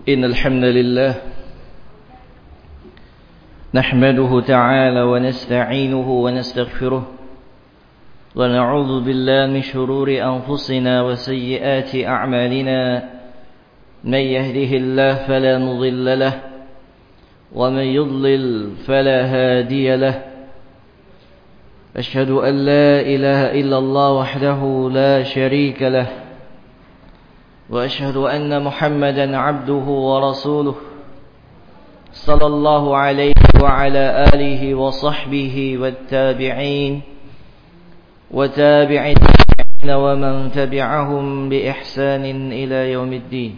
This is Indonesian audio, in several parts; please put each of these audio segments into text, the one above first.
إن الحمد لله نحمده تعالى ونستعينه ونستغفره ونعوذ بالله من شرور أنفسنا وسيئات أعمالنا من يهده الله فلا مضل له ومن يضلل فلا هادي له أشهد أن لا إله إلا الله وحده لا شريك له وأشهد أن محمدا عبده ورسوله صلى الله عليه وعلى آله وصحبه والتابعين وتابعين ومن تبعهم بإحسان إلى يوم الدين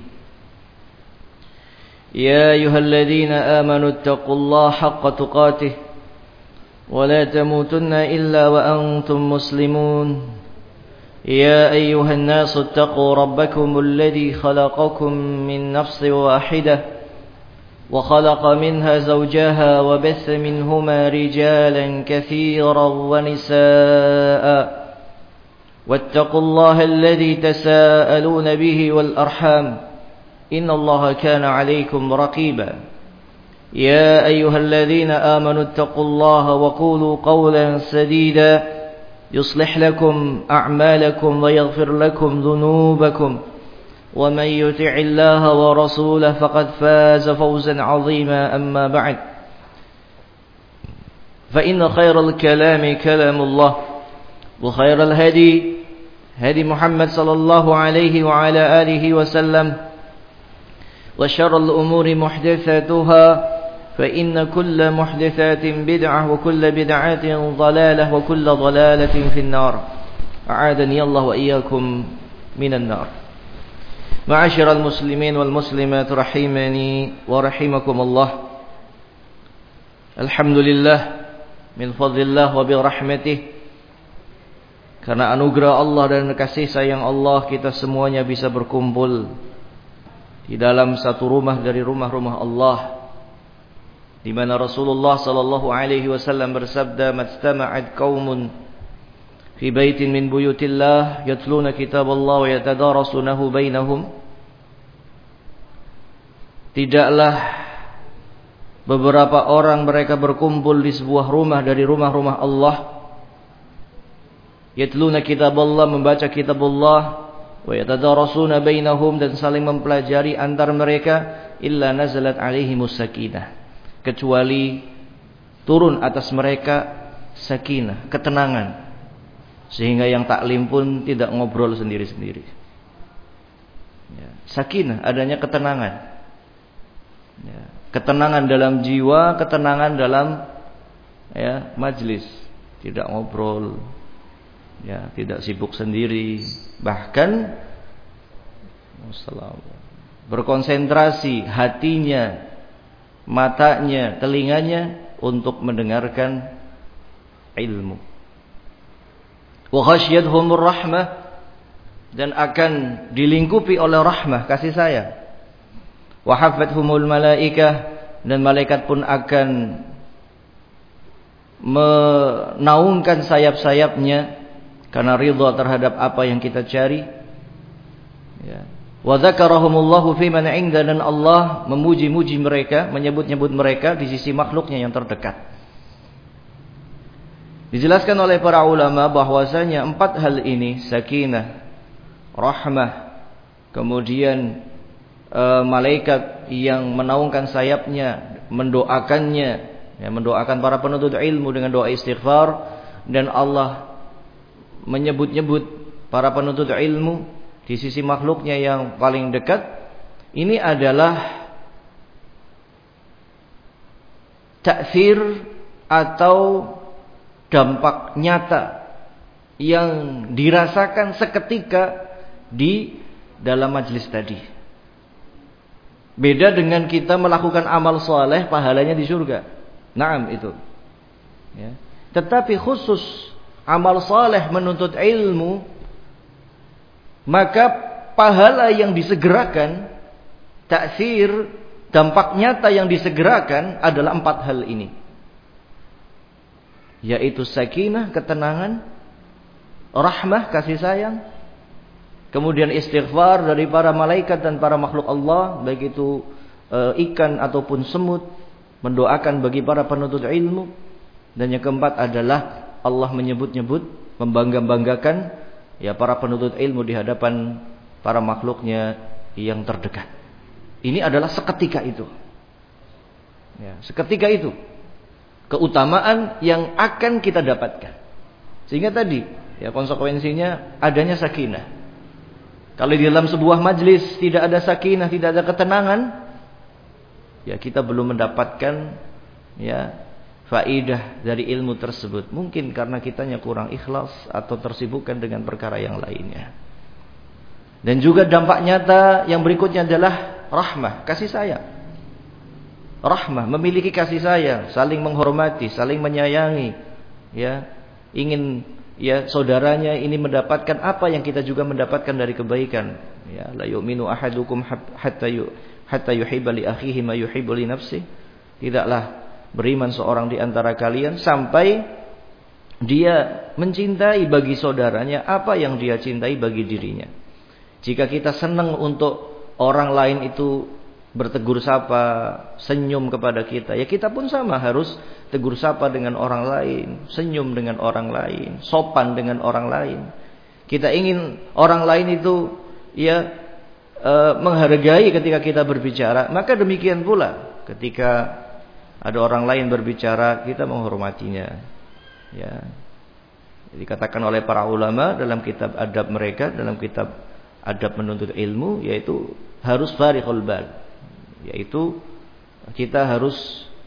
يا أيها الذين آمنوا اتقوا الله حق تقاته ولا تموتن إلا وأنتم مسلمون يا أيها الناس اتقوا ربكم الذي خلقكم من نفس واحدة وخلق منها زوجها وبث منهما رجالا كثيرا ونساء واتقوا الله الذي تساءلون به والأرحام إن الله كان عليكم رقيبا يا أيها الذين آمنوا اتقوا الله وقولوا قولا سديدا يصلح لكم أعمالكم ويغفر لكم ذنوبكم ومن يطع الله ورسوله فقد فاز فوزا عظيما أما بعد فإن خير الكلام كلام الله وخير الهدي هدي محمد صلى الله عليه وعلى آله وسلم وشر الأمور محدثاتها فإن كل محدثات بدعة وكل بدعة ضلالة وكل ضلالة في النار أعاذني الله وإياكم من النار معاشر المسلمين والمسلمات رحمني ورحمكم الله الحمد لله من فضل الله وبرحمته karena anugerah Allah dan kasih sayang Allah kita semuanya bisa berkumpul di dalam satu rumah dari rumah-rumah Allah di mana Rasulullah sallallahu alaihi wasallam bersabda majtama'at qaumun fi baitin min buyutillah yatluna kitaballah wa yatadarasunahu bainahum. Tidaklah beberapa orang mereka berkumpul di sebuah rumah dari rumah-rumah Allah yatluna kitaballah membaca kitabullah wa yatadarasuna bainahum dan saling mempelajari antar mereka illa nazalat alaihimus sakinah kecuali turun atas mereka sakinah, ketenangan. Sehingga yang taklim pun tidak ngobrol sendiri-sendiri. Ya, sakinah, adanya ketenangan. Ya, ketenangan dalam jiwa, ketenangan dalam majlis. Tidak ngobrol, ya, tidak sibuk sendiri. Bahkan berkonsentrasi hatinya, matanya, telinganya untuk mendengarkan ilmu. Wa ghasyiyatuhumur rahmah dan akan dilingkupi oleh rahmah, kasih sayang. Wa hafathumul malaikah dan malaikat pun akan menaungkan sayap-sayapnya karena ridha terhadap apa yang kita cari. Ya. Wa dzakarahumullahu fi man 'inda dan Allah memuji-muji mereka, menyebut-nyebut mereka di sisi makhluknya yang terdekat. Dijelaskan oleh para ulama bahwasanya 4 hal ini, sakinah, rahmah, kemudian malaikat yang menaungkan sayapnya, mendoakannya, ya, mendoakan para penuntut ilmu dengan doa istighfar, dan Allah menyebut-nyebut para penuntut ilmu di sisi makhluknya yang paling dekat. Ini adalah ta'thir atau dampak nyata yang dirasakan seketika di dalam majlis tadi. Beda dengan kita melakukan amal soleh pahalanya di surga. Naam itu. Ya. Tetapi khusus amal soleh menuntut ilmu, maka pahala yang disegerakan, ta'thir, dampak nyata yang disegerakan adalah 4 hal ini. Yaitu sakinah, ketenangan, rahmah, kasih sayang, kemudian istighfar dari para malaikat dan para makhluk Allah, baik itu ikan ataupun semut, mendoakan bagi para penuntut ilmu. Dan yang keempat adalah Allah menyebut-nyebut, membangga-banggakan ya para penuntut ilmu di hadapan para makhluknya yang terdekat. Ini adalah seketika itu. Ya, seketika itu keutamaan yang akan kita dapatkan. Sehingga tadi ya konsekuensinya adanya sakinah. Kalau di dalam sebuah majlis tidak ada sakinah, tidak ada ketenangan, ya kita belum mendapatkan ya faidah dari ilmu tersebut. Mungkin karena kitanya kurang ikhlas atau tersibukkan dengan perkara yang lainnya. Dan juga dampak nyata yang berikutnya adalah rahmah, kasih sayang. Rahmah, memiliki kasih sayang, saling menghormati, saling menyayangi, ya, ingin ya saudaranya ini mendapatkan apa yang kita juga mendapatkan dari kebaikan. Ya, la yu'minu ahadukum hatta yuhibba li akhihi ma yuhibbu li nafsihi. Tidaklah beriman seorang di antara kalian sampai dia mencintai bagi saudaranya apa yang dia cintai bagi dirinya. Jika kita senang untuk orang lain itu bertegur sapa, senyum kepada kita, ya kita pun sama harus tegur sapa dengan orang lain, senyum dengan orang lain, sopan dengan orang lain. Kita ingin orang lain itu ya menghargai ketika kita berbicara, maka demikian pula ketika ada orang lain berbicara, kita menghormatinya. Ya. Dikatakan oleh para ulama dalam kitab adab mereka, dalam kitab adab menuntut ilmu, yaitu harus farighul bal. Yaitu kita harus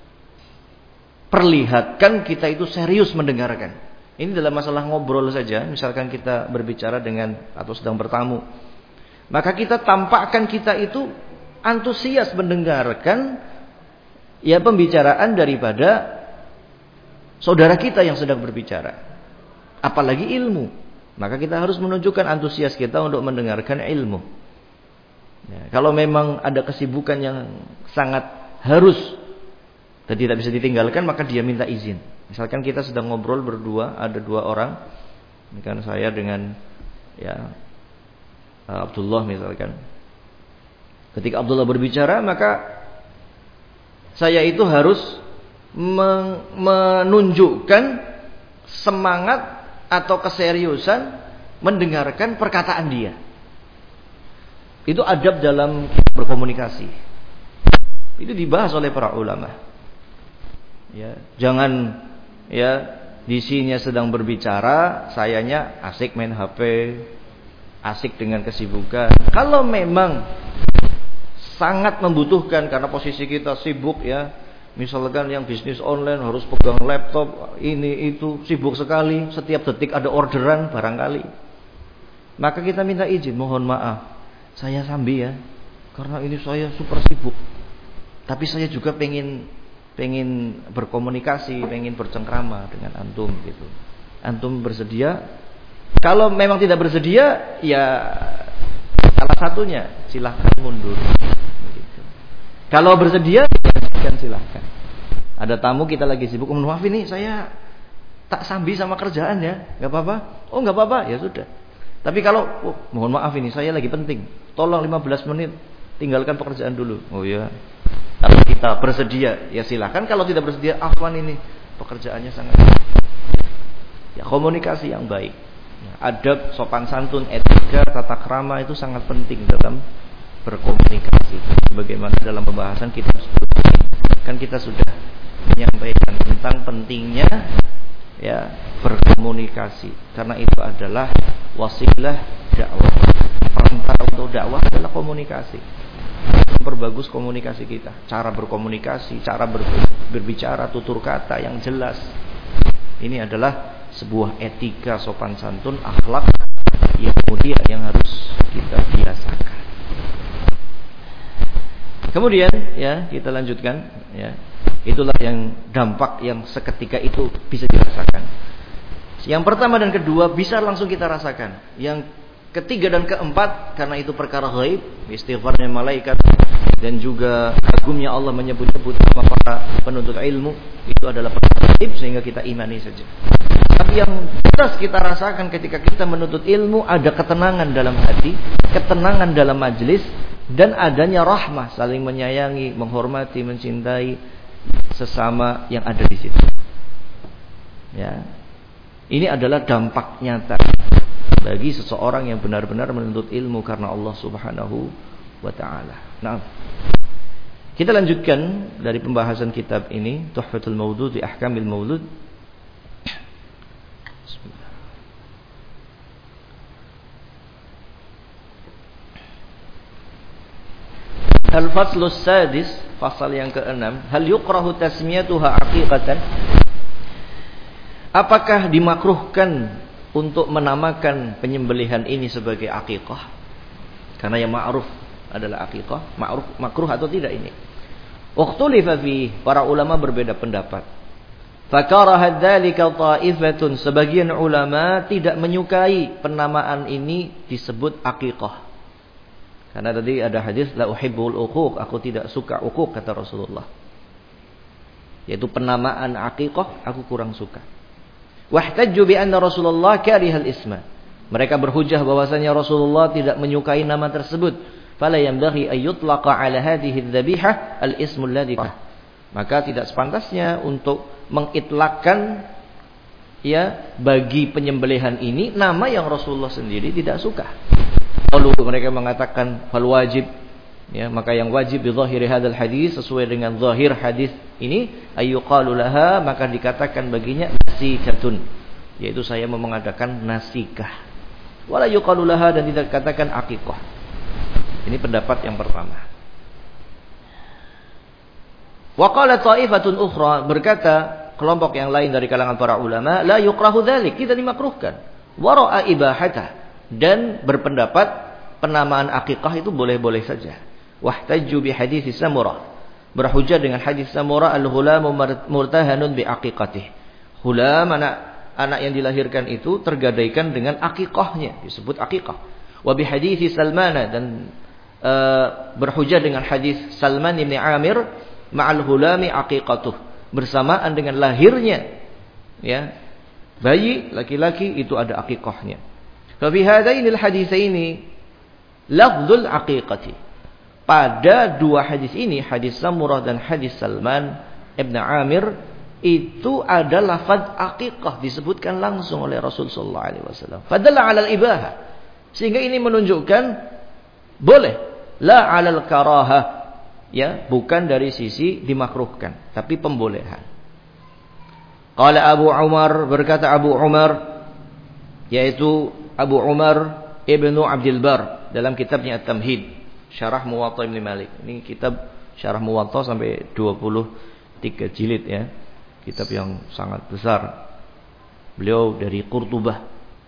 perlihatkan kita itu serius mendengarkan. Ini dalam masalah ngobrol saja. Misalkan kita berbicara dengan atau sedang bertamu, maka kita tampakkan kita itu antusias mendengarkan ya pembicaraan daripada saudara kita yang sedang berbicara. Apalagi ilmu, maka kita harus menunjukkan antusias kita untuk mendengarkan ilmu. Ya, kalau memang ada kesibukan yang sangat harus dan tidak bisa ditinggalkan, maka dia minta izin. Misalkan kita sedang ngobrol berdua, ada dua orang, misalkan saya dengan ya Abdullah misalkan. Ketika Abdullah berbicara, maka saya itu harus menunjukkan semangat atau keseriusan mendengarkan perkataan dia. Itu adab dalam berkomunikasi. Itu dibahas oleh para ulama. Ya, jangan ya di sini sedang berbicara, sayanya asik main HP, asik dengan kesibukan. Kalau memang sangat membutuhkan karena posisi kita sibuk ya, misalkan yang bisnis online harus pegang laptop, ini itu sibuk sekali, setiap detik ada orderan barangkali. Maka kita minta izin, mohon maaf. Saya sambil ya, karena ini saya super sibuk. Tapi saya juga pengen berkomunikasi, pengen bercengkrama dengan antum gitu. Antum bersedia? Kalau memang tidak bersedia, ya salah satunya silahkan mundur. Gitu. Kalau bersedia, ya silahkan. Ada tamu kita lagi sibuk, maaf ini saya tak sambil sama kerjaan ya, nggak apa-apa. Oh nggak apa-apa, ya sudah. Tapi kalau mohon maaf ini saya lagi penting, tolong 15 menit tinggalkan pekerjaan dulu. Oh ya. Kalau kita bersedia ya silakan, kalau tidak bersedia afwan ini pekerjaannya sangat. Ya komunikasi yang baik. Ya, adab, sopan santun, etika, tata krama itu sangat penting dalam berkomunikasi. Sebagaimana dalam pembahasan kita sebelumnya kan kita sudah menyampaikan tentang pentingnya ya berkomunikasi, karena itu adalah wasilah dakwah. Perantara untuk dakwah adalah komunikasi. Memperbagus komunikasi kita, cara berkomunikasi, cara berbicara, tutur kata yang jelas. Ini adalah sebuah etika sopan santun, akhlak yang mulia yang harus kita biasakan. Kemudian ya kita lanjutkan ya. Itulah yang dampak yang seketika itu bisa dirasakan. Yang pertama dan kedua bisa langsung kita rasakan. Yang ketiga dan keempat, karena itu perkara ghaib, istighfarnya malaikat dan juga agungnya Allah menyebut-nyebut nama para penuntut ilmu, itu adalah perkara ghaib sehingga kita imani saja. Tapi yang jelas kita rasakan ketika kita menuntut ilmu, ada ketenangan dalam hati, ketenangan dalam majelis, dan adanya rahmah, saling menyayangi, menghormati, mencintai sesama yang ada di situ. Ya. Ini adalah dampak nyata bagi seseorang yang benar-benar menuntut ilmu karena Allah Subhanahu wa taala. Nah, kita lanjutkan dari pembahasan kitab ini, Tuhfatul Maudud fi Ahkamil Maulud. Al-Faslus Sadis, fasal yang ke-6, hal yukrahu tasmiyatuha aqiqatan? Apakah dimakruhkan untuk menamakan penyembelihan ini sebagai aqiqah? Karena yang ma'ruf adalah aqiqah, makruh atau tidak ini? Ukhtulifa fi, para ulama berbeda pendapat. Fakaraha dzalika ta'ifatun, sebagian ulama tidak menyukai penamaan ini disebut aqiqah. Karena tadi ada hadis la uhibbul uquq, aku tidak suka uquq kata Rasulullah. Yaitu penamaan aqiqah aku kurang suka. Wahtajju bi anna Rasulullah karihal isma. Mereka berhujjah bahwasanya Rasulullah tidak menyukai nama tersebut. Fala yambaghi ay yutlaqa ala hadhihi adh-dhabihah al-ismul ladzi. Maka tidak sepantasnya untuk mengitlakkan ya bagi penyembelihan ini nama yang Rasulullah sendiri tidak suka. Lalu mereka mengatakan fal wajib, ya, maka yang wajib bi zahiri hadzal hadis, sesuai dengan zahir hadis ini, ayyuqalu laha, maka dikatakan baginya nasikatun, yaitu saya mau mengadakan nasikah. Wala yuqalu laha, dan tidak dikatakan aqiqah. Ini pendapat yang pertama. Wa qala ta'ifatun ukhra, berkata kelompok yang lain dari kalangan para ulama, la yukrahu dzalik, tidak dimakruhkan. Wa ra'a ibahata, dan berpendapat penamaan aqiqah itu boleh-boleh saja. Wahtajju bi hadits Samurah, berhujjah dengan hadis Samurah, al-ghulamu murtahanun bi aqiqatih. Ghulam, anak yang dilahirkan itu tergadaikan dengan aqiqahnya, disebut aqiqah. Wa bi hadits Salman, dan berhujjah dengan hadis Salman bin Amir, ma'al ghulami aqiqatuh, bersamaan dengan lahirnya ya bayi laki-laki itu ada aqiqahnya. Fa fi hadainil haditsaini lafdzul aqiqati. Pada dua hadis ini, hadis Samurah dan hadis Salman Ibn Amir, itu ada lafaz aqiqah disebutkan langsung oleh Rasul sallallahu alaihi wasallam. Fadalla 'alal ibahah. Sehingga ini menunjukkan boleh, la 'alal karahah, ya, bukan dari sisi dimakruhkan, tapi pembolehan. Qala Abu Umar, berkata Abu Umar, yaitu Abu Umar Ibnu Abdul Bar dalam kitabnya At-Tamhid, Syarah Muwatta Ibn Malik. Ini kitab Syarah Muwatta sampai 23 jilid ya. Kitab yang sangat besar. Beliau dari Córdoba,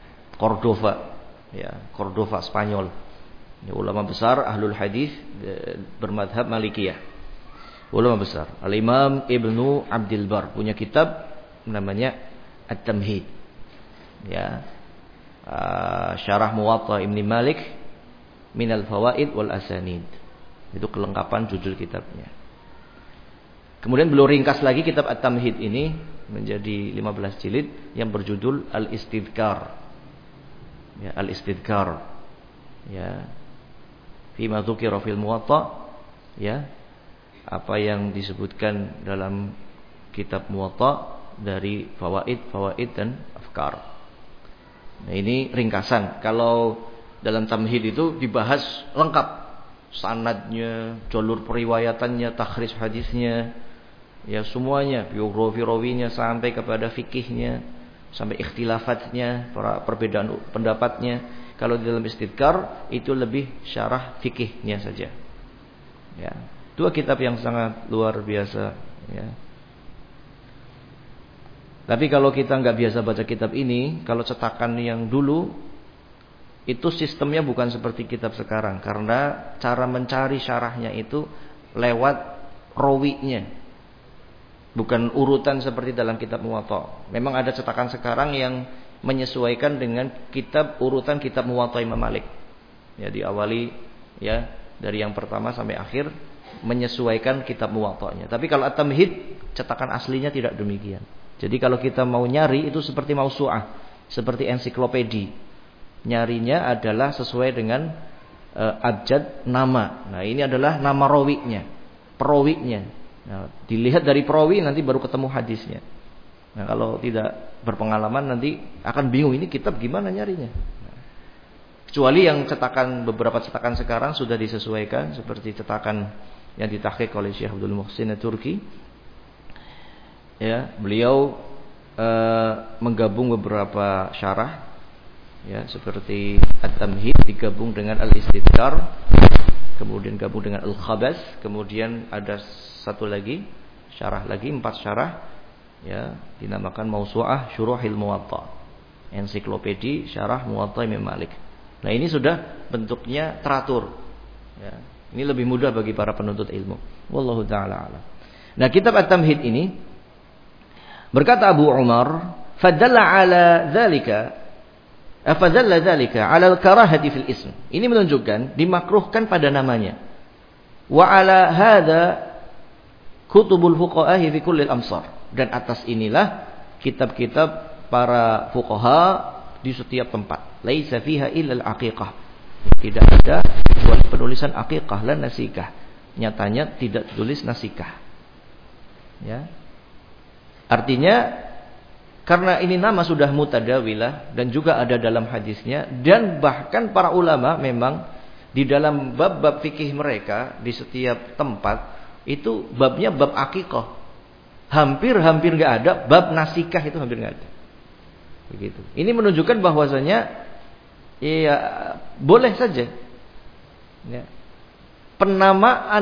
ya, Córdoba Spanyol. Ini ulama besar ahlul hadis bermadhab Malikiyah. Ulama besar. Al-Imam Ibnu Abdul Bar punya kitab namanya At-Tamhid. Ya. Syarah Muwatta Ibn Malik minal fawaid wal asanid. Itu kelengkapan judul kitabnya. Kemudian beliau ringkas lagi kitab At-Tamhid ini menjadi 15 jilid yang berjudul Al-Istidkar. Ya, Al-Istidkar. Ya. Fi ma dzukira fil Muwatta, ya. Apa yang disebutkan dalam kitab Muwatta dari fawaid dan afkar. Nah, ini ringkasan. Kalau dalam Tamhid itu dibahas lengkap, sanadnya, jalur periwayatannya, takhrij hadisnya, ya semuanya, biografi rawinya sampai kepada fikihnya, sampai ikhtilafatnya, perbedaan pendapatnya. Kalau di dalam Istidkar itu lebih syarah fikihnya saja. Ya, dua kitab yang sangat luar biasa, ya. Tapi kalau kita nggak biasa baca kitab ini, kalau cetakan yang dulu, itu sistemnya bukan seperti kitab sekarang. Karena cara mencari syarahnya itu lewat rawinya. Bukan urutan seperti dalam kitab Muwatta. Memang ada cetakan sekarang yang menyesuaikan dengan urutan kitab Muwatta Imam Malik. Ya, diawali ya dari yang pertama sampai akhir menyesuaikan kitab Muwatta'nya. Tapi kalau At-Tamhid, cetakan aslinya tidak demikian. Jadi kalau kita mau nyari itu seperti mausu'ah, seperti ensiklopedi. Nyarinya adalah sesuai dengan abjad nama. Nah, ini adalah nama rawinya, perawinya. Nah, dilihat dari perawi nanti baru ketemu hadisnya. Nah, kalau tidak berpengalaman nanti akan bingung ini kitab gimana nyarinya. Nah, kecuali yang beberapa cetakan sekarang sudah disesuaikan seperti cetakan yang ditahqiq oleh Syekh Abdul Muhsin Turki. Ya, beliau menggabung beberapa syarah, ya, seperti At-Tamhid digabung dengan Al-Istidkar, kemudian gabung dengan Al-Khabas, kemudian ada satu lagi syarah lagi, 4 syarah, ya, dinamakan Mausu'ah Syuruhil Muwatta, ensiklopedi syarah Muwatta Imam Malik. Nah, ini sudah bentuknya teratur, ya. Ini lebih mudah bagi para penuntut ilmu. Wallahu ta'ala a'lam. Nah, kitab At-Tamhid ini berkata Abu Umar, fadalla ala dzalika ala al-karahati fil ism. Ini menunjukkan dimakruhkan pada namanya. Wa ala hadza kutubul fuqaha fi kulli al-amsar. Dan atas inilah kitab-kitab para fuqaha di setiap tempat. Laisa fiha illa al-aqiqah. Tidak ada kecuali penulisan aqiqah dan nasikah. Nyatanya tidak tulis nasikah. Ya. Artinya karena ini nama sudah mutadawilah dan juga ada dalam hadisnya, dan bahkan para ulama memang di dalam bab-bab fikih mereka di setiap tempat itu babnya bab akikah. Hampir enggak ada bab nasikah, itu hampir enggak ada. Begitu. Ini menunjukkan bahwasanya ya boleh saja. Ya. Penamaan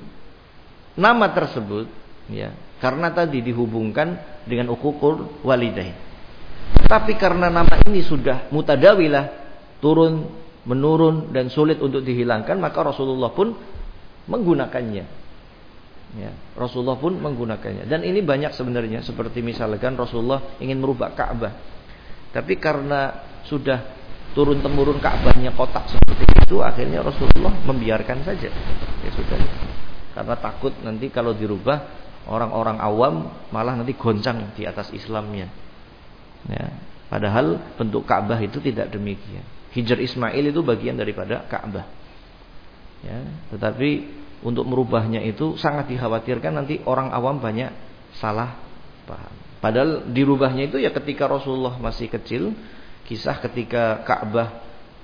nama tersebut, ya, karena tadi dihubungkan dengan uququl walidain. Tapi karena nama ini sudah mutadawilah, turun menurun dan sulit untuk dihilangkan, maka Rasulullah pun menggunakannya. Ya, Rasulullah pun menggunakannya. Dan ini banyak sebenarnya, seperti misalkan Rasulullah ingin merubah Ka'bah. Tapi karena sudah turun temurun Ka'bahnya kotak seperti itu, akhirnya Rasulullah membiarkan saja. Ya sudah. Karena takut nanti kalau dirubah orang-orang awam malah nanti goncang di atas Islamnya. Ya, padahal bentuk Ka'bah itu tidak demikian. Hijr Ismail itu bagian daripada Ka'bah. Ya, tetapi untuk merubahnya itu sangat dikhawatirkan nanti orang awam banyak salah paham. Padahal dirubahnya itu ya ketika Rasulullah masih kecil, kisah ketika Ka'bah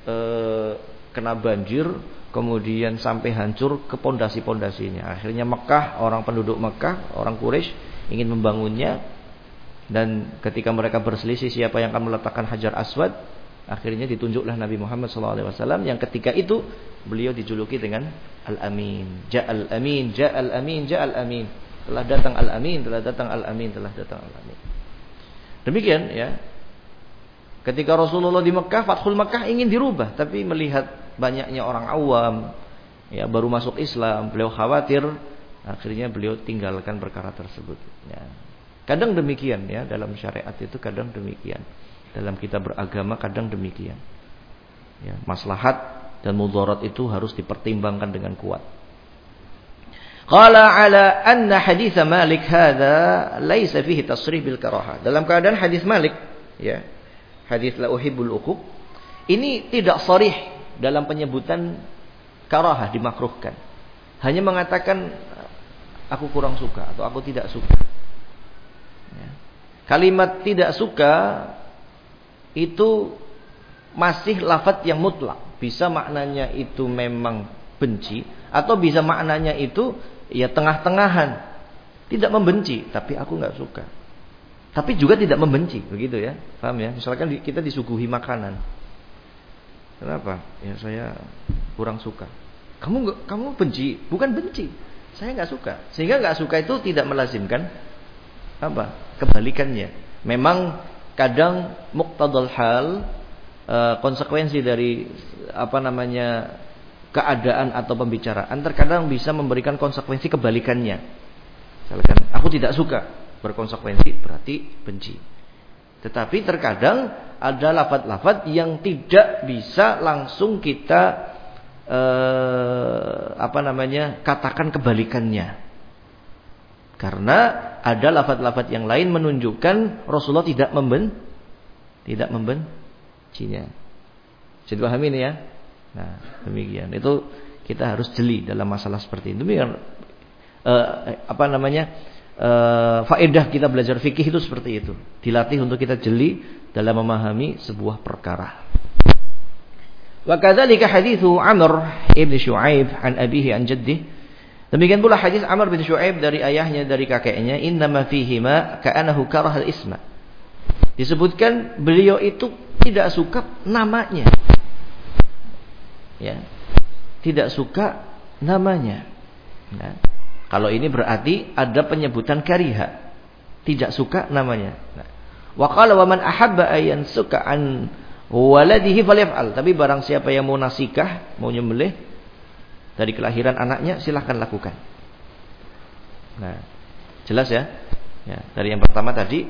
kena banjir, kemudian sampai hancur ke pondasi-pondasinya. Akhirnya Mekah, orang penduduk Mekah, orang Quraisy ingin membangunnya, dan ketika mereka berselisih siapa yang akan meletakkan Hajar Aswad, akhirnya ditunjuklah Nabi Muhammad SAW, yang ketika itu beliau dijuluki dengan Al-Amin. Ja'al Amin, Ja'al Amin, Ja'al Amin. Telah datang Al-Amin, telah datang Al-Amin, telah datang Al-Amin. Demikian ya. Ketika Rasulullah di Mekah, Fathul Mekah ingin dirubah, tapi melihat banyaknya orang awam, ya, baru masuk Islam, beliau khawatir, akhirnya beliau tinggalkan perkara tersebut. Ya. Kadang demikian ya, dalam syariat itu kadang demikian, dalam kita beragama kadang demikian. Ya, maslahat dan mudarat itu harus dipertimbangkan dengan kuat. Qala ala anna hadits Malik hadza laisa fihi tasrih bil karahah. Dalam keadaan hadis Malik, ya, hadis la uhibbul uquq, ini tidak sharih dalam penyebutan karahah, dimakruhkan. Hanya mengatakan aku kurang suka atau aku tidak suka. Ya. Kalimat tidak suka itu masih lafaz yang mutlak. Bisa maknanya itu memang benci, atau bisa maknanya itu ya tengah-tengahan. Tidak membenci, tapi aku enggak suka. Tapi juga tidak membenci, begitu ya. Paham ya? Misalkan kita disuguhi makanan. Kenapa? Ya saya kurang suka. Kamu benci? Bukan benci. Saya enggak suka. Sehingga enggak suka itu tidak melazimkan apa? Kebalikannya. Memang kadang muqtadal hal, konsekuensi dari keadaan atau pembicaraan terkadang bisa memberikan konsekuensi kebalikannya. Misalkan aku tidak suka, berkonsekuensi berarti benci. Tetapi terkadang ada lafaz-lafaz yang tidak bisa langsung kita katakan kebalikannya. Karena ada lafaz-lafaz yang lain menunjukkan Rasulullah tidak membencinya. Jadi paham ini ya. Nah, demikian. Itu kita harus jeli dalam masalah seperti itu. Demikian faedah kita belajar fikih itu seperti itu. Dilatih untuk kita jeli dalam memahami sebuah perkara. Wa kadzalika haditsu Amr ibn Syu'aib an abihi an jaddih. Demikian pula hadis Amr bin Syu'aib dari ayahnya dari kakeknya, innama fihima ka'annahu karahal isma. Disebutkan beliau itu tidak suka namanya. Ya. Tidak suka namanya. Nah, kalau ini berarti ada penyebutan kariha. Tidak suka namanya. Nah, wa qala wa man ahabba ayan suka an waladihi falyaf'al. Tapi barang siapa yang mau nasikah, mau nyembelih dari kelahiran anaknya, silahkan lakukan. Nah, jelas ya? Ya, dari yang pertama tadi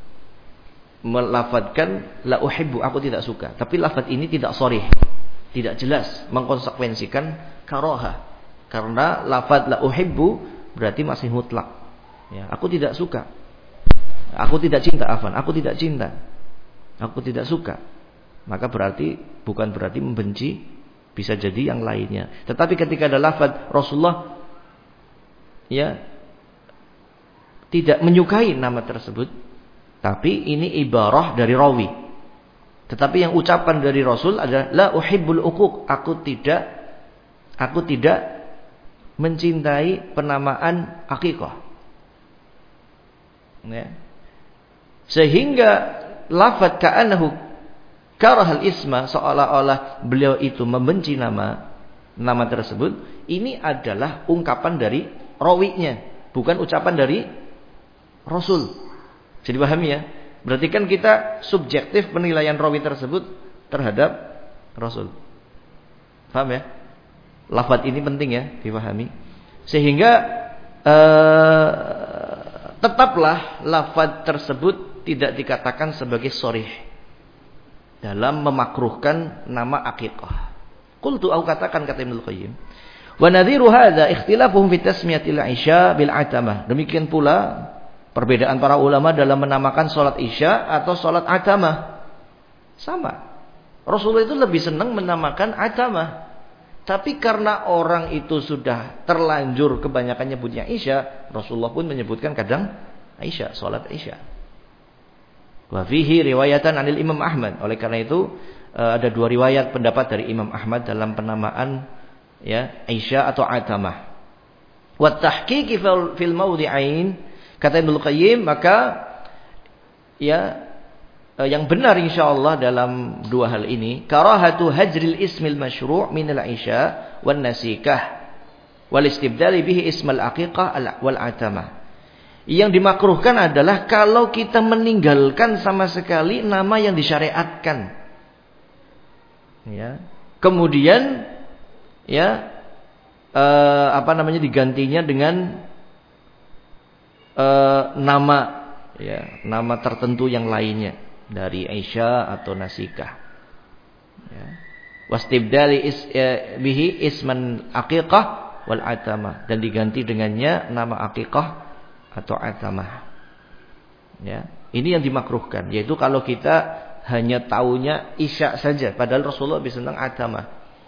melafadzkan la uhibbu, aku tidak suka. Tapi lafadz ini tidak sharih, tidak jelas mengkonsekuensikan karaha. Karena lafadz la uhibbu berarti masih mutlak. Ya, aku tidak suka. Aku tidak cinta, aku tidak cinta. Aku tidak suka. Maka bukan berarti membenci. Bisa jadi yang lainnya. Tetapi ketika ada lafaz Rasulullah ya tidak menyukai nama tersebut, tapi ini ibarah dari rawi. Tetapi yang ucapan dari Rasul adalah la uhibbul uquq, aku tidak mencintai penamaan akikah. Ya. Sehingga lafaz ka'annahu karahal isma, seolah-olah beliau itu membenci nama tersebut, ini adalah ungkapan dari rawinya, bukan ucapan dari Rasul. Jadi pahami ya? Berarti kan kita subjektif penilaian rawi tersebut terhadap Rasul. Paham ya? Lafaz ini penting ya dipahami. Sehingga tetaplah lafaz tersebut tidak dikatakan sebagai sharih dalam memakruhkan nama akikah. Qultu, aku katakan, kata Ibnu Qayyim, wa nadhiru hadza ikhtilafuhum fi tasmiyatil isya bil atamah. Demikian pula perbedaan para ulama dalam menamakan salat isya atau salat atamah. Sama. Rasulullah itu lebih senang menamakan atamah. Tapi karena orang itu sudah terlanjur kebanyakan nyebutnya isya, Rasulullah pun menyebutkan kadang isya, salat isya. Wa fihi riwayatan anil Imam Ahmad. Oleh karena itu ada dua riwayat pendapat dari Imam Ahmad dalam penamaan ya isya atau atamah. Wa tahqiqi fil mawdi'ain, kata Ibnu Qayyim, maka ya yang benar insyaallah dalam dua hal ini, karahatu hajril ismil masyru' min al-isya wan nasikah wal istibdali bihi ismal aqiqah wal atamah. Yang dimakruhkan adalah kalau kita meninggalkan sama sekali nama yang disyariatkan. Ya. Kemudian ya digantinya dengan nama tertentu yang lainnya dari Aisyah atau nasikah. Ya. Wastibdali bihi isman aqiqah wal atamah, dan diganti dengannya nama aqiqah atau atamah. Ya, ini yang dimakruhkan, yaitu kalau kita hanya taunya isya saja, padahal Rasulullah lebih senang atamah.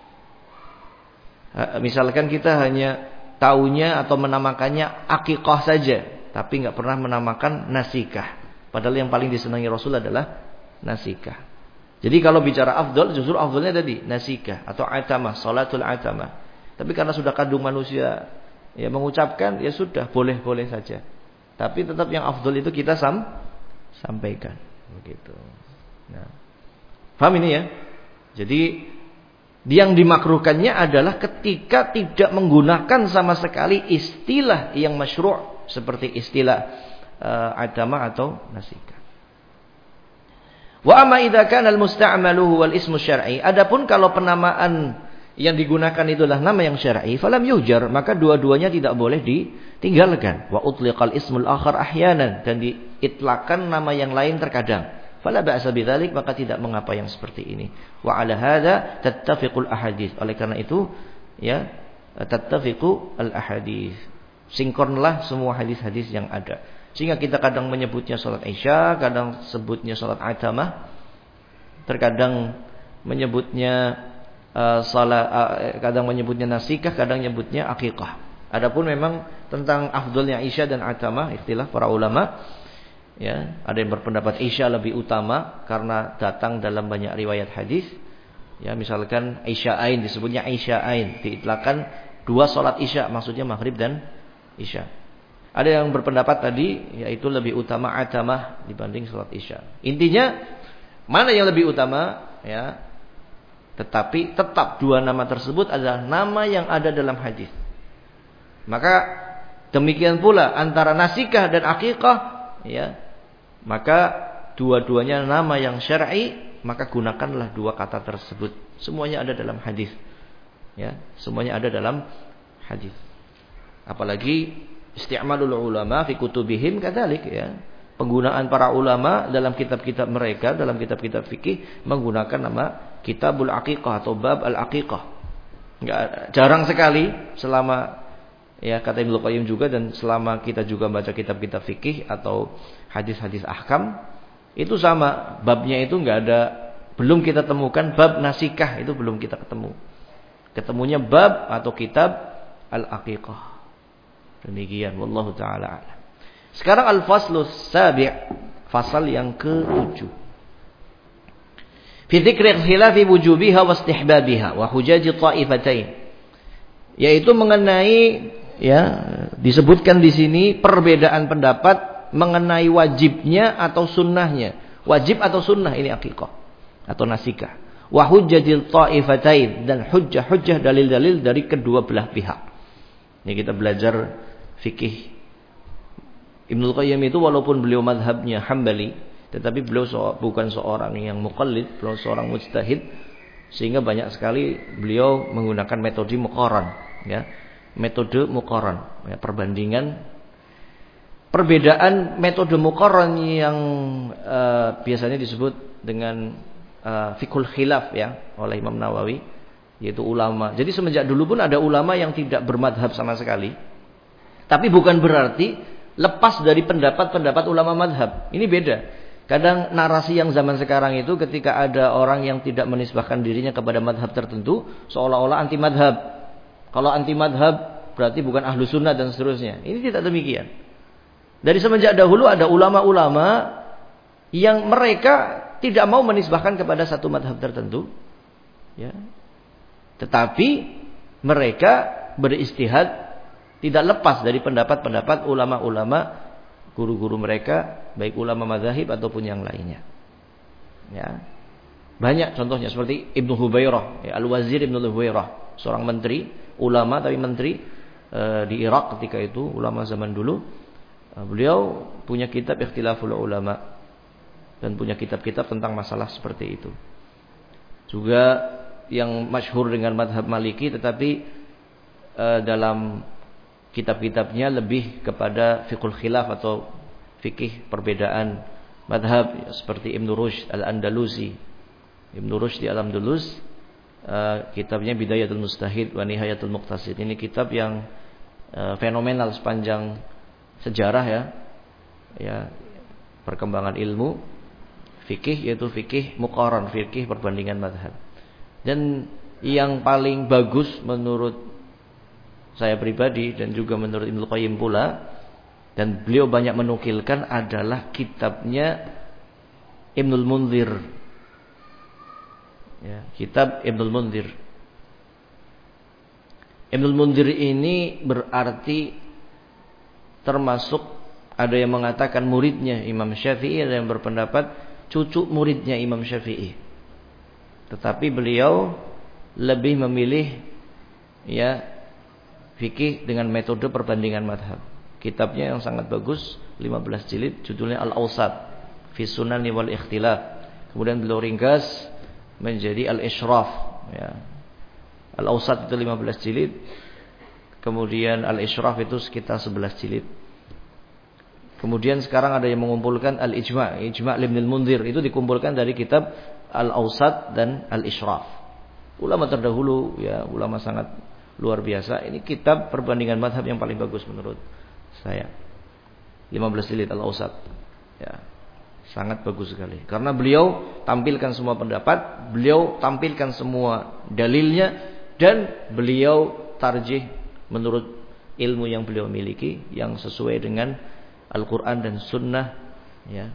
Misalkan kita hanya taunya atau menamakannya akikah saja, tapi nggak pernah menamakan nasikah, padahal yang paling disenangi Rasul adalah nasikah. Jadi kalau bicara afdal, justru afdalnya tadi nasikah atau atamah, salatul atamah. Tapi karena sudah kadung manusia ya mengucapkan, ya sudah, boleh-boleh saja. Tapi tetap yang afdal itu kita sampaikan begitu. Nah, paham ini ya? Jadi yang dimakruhkannya adalah ketika tidak menggunakan sama sekali istilah yang masyru' seperti istilah atamah atau nasikah. Wa amma idza kana al-musta'malu wal ismu syar'i, adapun kalau penamaan yang digunakan itulah nama yang syar'i, falam yujar, maka dua-duanya tidak boleh ditinggalkan. Wa utliqal ismul akhar ahyanan, dan diitlakan nama yang lain terkadang. Fala ba'sa bidzalik, maka tidak mengapa yang seperti ini. Wa ala hadza tattafiqul ahadits. Oleh karena itu ya tattafiqu al ahadits. Sinkronlah semua hadis-hadis yang ada. Sehingga kita kadang menyebutnya salat Isya, kadang sebutnya salat atamah, terkadang menyebutnya kadang menyebutnya nasikah, kadang menyebutnya akikah. Adapun memang tentang afdolnya Isya dan atamah, ikhtilaf para ulama. Ya, ada yang berpendapat Isya lebih utama karena datang dalam banyak riwayat hadis. Ya, misalkan Isya'ain disebutnya Isya'ain, diitlakan 2 salat Isya, maksudnya maghrib dan Isya. Ada yang berpendapat tadi yaitu lebih utama atamah dibanding salat Isya. Intinya mana yang lebih utama ya? Tetapi tetap 2 nama tersebut adalah nama yang ada dalam hadis. Maka demikian pula antara nasikah dan akikah ya. Maka dua-duanya nama yang syar'i, maka gunakanlah 2 kata tersebut. Semuanya ada dalam hadis. Ya, semuanya ada dalam hadis. Apalagi isti'malul ulama fi kutubihim kadzalik ya. Penggunaan para ulama dalam kitab-kitab mereka, dalam kitab-kitab fikih menggunakan nama Kitabul Aqiqah atau Bab Al-Aqiqah. Jarang sekali selama ya kata Ibnu Qayyim juga dan selama kita juga baca kitab-kitab fikih atau hadis-hadis ahkam itu sama babnya itu enggak ada, belum kita temukan bab nasikah, itu belum kita ketemu. Ketemunya bab atau kitab Al-Aqiqah. Demikian wallahu taala a'lam. Sekarang al-faslus sabi', fasal yang ke-7. Fi dzikri khilafi wujubiha wa istihbabiha wa hujaji ta'ifatain. Yaitu mengenai ya disebutkan di sini perbedaan pendapat mengenai wajibnya atau sunnahnya. Wajib atau sunnah ini akikah atau nasikah. Wa hujjatil ta'ifatain, dan hujjah-hujjah dalil-dalil dari kedua belah pihak. Ini kita belajar fikih. Ibnu Qayyim itu walaupun beliau mazhabnya Hambali, tetapi beliau bukan seorang yang muqallid, beliau seorang mujtahid, sehingga banyak sekali beliau menggunakan metode muqaran, ya. Metode muqaran, ya, perbedaan metode muqaran yang biasanya disebut dengan fiqhul khilaf ya oleh Imam Nawawi, yaitu ulama. Jadi semenjak dulu pun ada ulama yang tidak bermadhab sama sekali. Tapi bukan berarti lepas dari pendapat-pendapat ulama madhab. Ini beda. Kadang narasi yang zaman sekarang itu ketika ada orang yang tidak menisbahkan dirinya kepada madhab tertentu, seolah-olah anti madhab. Kalau anti madhab berarti bukan ahlu sunnah dan seterusnya. Ini tidak demikian. Dari semenjak dahulu ada ulama-ulama yang mereka tidak mau menisbahkan kepada satu madhab tertentu. Ya. Tetapi mereka beristihad tidak lepas dari pendapat-pendapat ulama-ulama, guru-guru mereka, baik ulama mazahib ataupun yang lainnya. Ya. Banyak contohnya seperti Ibnu Hubairah, ya, Al-Wazir Ibnu Hubairah, seorang menteri, ulama tapi menteri di Irak ketika itu, ulama zaman dulu. Beliau punya kitab Ikhtilaful Ulama dan punya kitab-kitab tentang masalah seperti itu. Juga yang masyhur dengan madhab Maliki, tetapi dalam kitab-kitabnya lebih kepada fiqhul khilaf atau fikih perbedaan madhab, ya, seperti Ibnu Rushd Al-Andalusi. Ibnu Rushd di Al-Andalus, kitabnya Bidayatul Mustahid wa Nihayatul Muqtasid. Ini kitab yang fenomenal sepanjang sejarah ya perkembangan ilmu fikih, yaitu fikih muqaran, fikih perbandingan madhab. Dan yang paling bagus menurut saya pribadi dan juga menurut Ibnu Qayyim pula, dan beliau banyak menukilkan, adalah kitabnya Ibnul Munzir. Ya, kitab Ibnul Munzir. Ibnul Munzir ini berarti termasuk, ada yang mengatakan muridnya Imam Syafi'i, ada yang berpendapat cucu muridnya Imam Syafi'i. Tetapi beliau lebih memilih ya fikih dengan metode perbandingan madhab. Kitabnya yang sangat bagus, 15 jilid, judulnya Al-Awsat fi Sunani wal Ikhtilaf. Kemudian beliau ringkas menjadi Al-Ishraf, ya. Al-Awsat itu 15 jilid, kemudian Al-Ishraf itu sekitar 11 jilid. Kemudian sekarang ada yang mengumpulkan Al-Ijma', Ijma' Ibnul Munzir, itu dikumpulkan dari kitab Al-Awsat dan Al-Ishraf. Ulama terdahulu, ya, ulama sangat luar biasa. Ini kitab perbandingan madhab yang paling bagus menurut saya. 15 jilid Al-Awsat. Ya. Sangat bagus sekali. Karena beliau tampilkan semua pendapat, beliau tampilkan semua dalilnya, dan beliau tarjih menurut ilmu yang beliau miliki yang sesuai dengan Al-Quran dan Sunnah. Ya.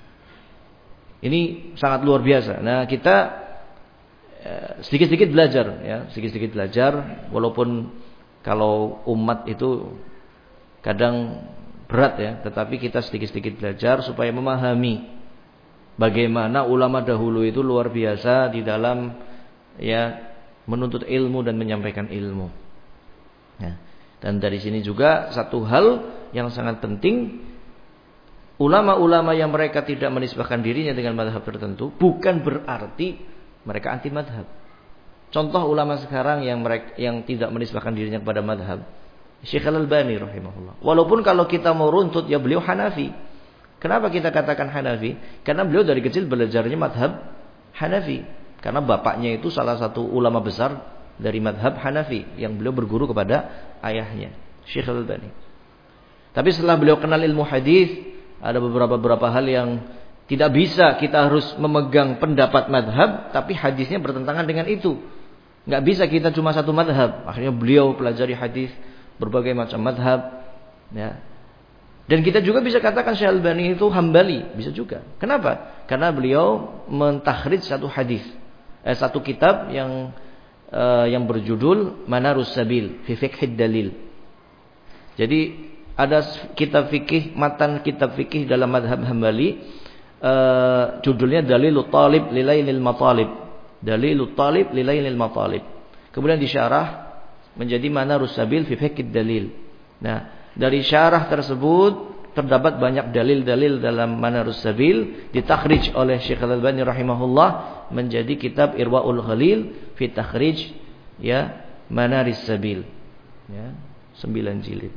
Ini sangat luar biasa. Nah, kita sedikit-sedikit belajar, ya, sedikit-sedikit belajar. Walaupun kalau umat itu kadang berat, ya, tetapi kita sedikit-sedikit belajar supaya memahami bagaimana ulama dahulu itu luar biasa di dalam, ya, menuntut ilmu dan menyampaikan ilmu. Ya. Dan dari sini juga satu hal yang sangat penting, ulama-ulama yang mereka tidak menisbahkan dirinya dengan madhab tertentu bukan berarti mereka anti madhab. Contoh ulama sekarang yang tidak menisbahkan dirinya kepada madhab, Syekh Al-Albani rahimahullah. Walaupun kalau kita mau runtut, ya beliau Hanafi. Kenapa kita katakan Hanafi? Karena beliau dari kecil belajarnya madhab Hanafi. Karena bapaknya itu salah satu ulama besar dari madhab Hanafi yang beliau berguru kepada ayahnya, Syekh Al-Albani. Tapi setelah beliau kenal ilmu hadis, ada beberapa hal yang tidak bisa kita harus memegang pendapat madhab, tapi hadisnya bertentangan dengan itu. Nggak bisa kita cuma satu madhab. Akhirnya beliau pelajari hadis berbagai macam madhab, ya. Dan kita juga bisa katakan Syekh Al-Albani itu Hambali, bisa juga. Kenapa? Karena beliau mentakhrij satu hadis, satu kitab yang berjudul Manarus Sabil fi Fiqhid Dalil. Jadi ada kitab fikih, matan kitab fikih dalam madhab Hambali, judulnya Dalilut Talib Lilailil Matalib. Dalilut Talib Lilailil Matalib. Kemudian disyarah menjadi Manarus Sabil fi Fiqhid Dalil. Nah, dari syarah tersebut terdapat banyak dalil-dalil dalam Manarus Sabil, ditakhrij oleh Syekh Al-Albani rahimahullah menjadi kitab Irwaul Ghalil fi takhrij, ya, Manaris Sabil, ya, 9 jilid.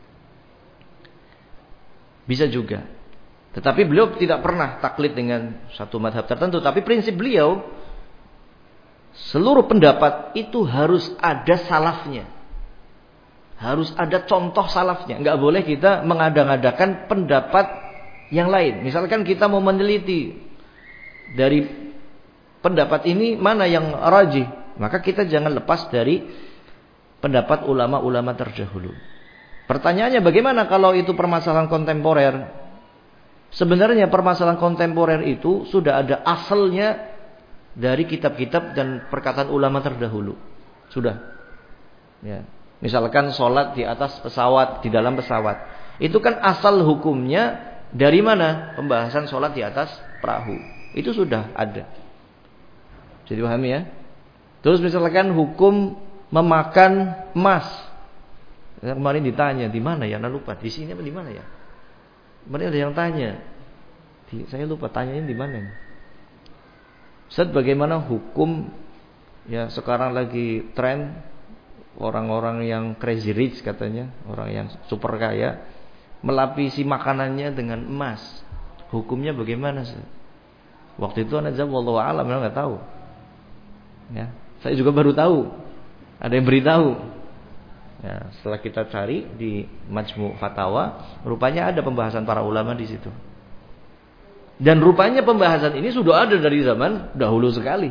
Bisa juga. Tetapi beliau tidak pernah taklid dengan satu madhab tertentu. Tapi prinsip beliau, seluruh pendapat itu harus ada salafnya. Harus ada contoh salafnya. Nggak boleh kita mengada-ngadakan pendapat yang lain. Misalkan kita mau meneliti dari pendapat ini mana yang rajih, maka kita jangan lepas dari pendapat ulama-ulama terdahulu. Pertanyaannya, bagaimana kalau itu permasalahan kontemporer? Sebenarnya permasalahan kontemporer itu sudah ada asalnya dari kitab-kitab dan perkataan ulama terdahulu. Sudah. Ya. Misalkan sholat di atas pesawat, di dalam pesawat. Itu kan asal hukumnya dari mana? Pembahasan sholat di atas perahu. Itu sudah ada. Jadi pahami, ya? Terus misalkan hukum memakan emas. Kemarin ditanya, di mana ya? Nah, lupa. Di sini apa di mana ya? Kemarin ada yang tanya. Saya lupa tanyanya di mana. Ustaz, bagaimana hukum, ya, sekarang lagi tren orang-orang yang crazy rich katanya, orang yang super kaya, melapisi makanannya dengan emas. Hukumnya bagaimana, Ustaz? Waktu itu anak jawab wallahu a'lam, enggak tahu. Ya, saya juga baru tahu. Ada yang beritahu. Ya, setelah kita cari di Majmu' Fatawa, rupanya ada pembahasan para ulama di situ. Dan rupanya pembahasan ini sudah ada dari zaman dahulu sekali.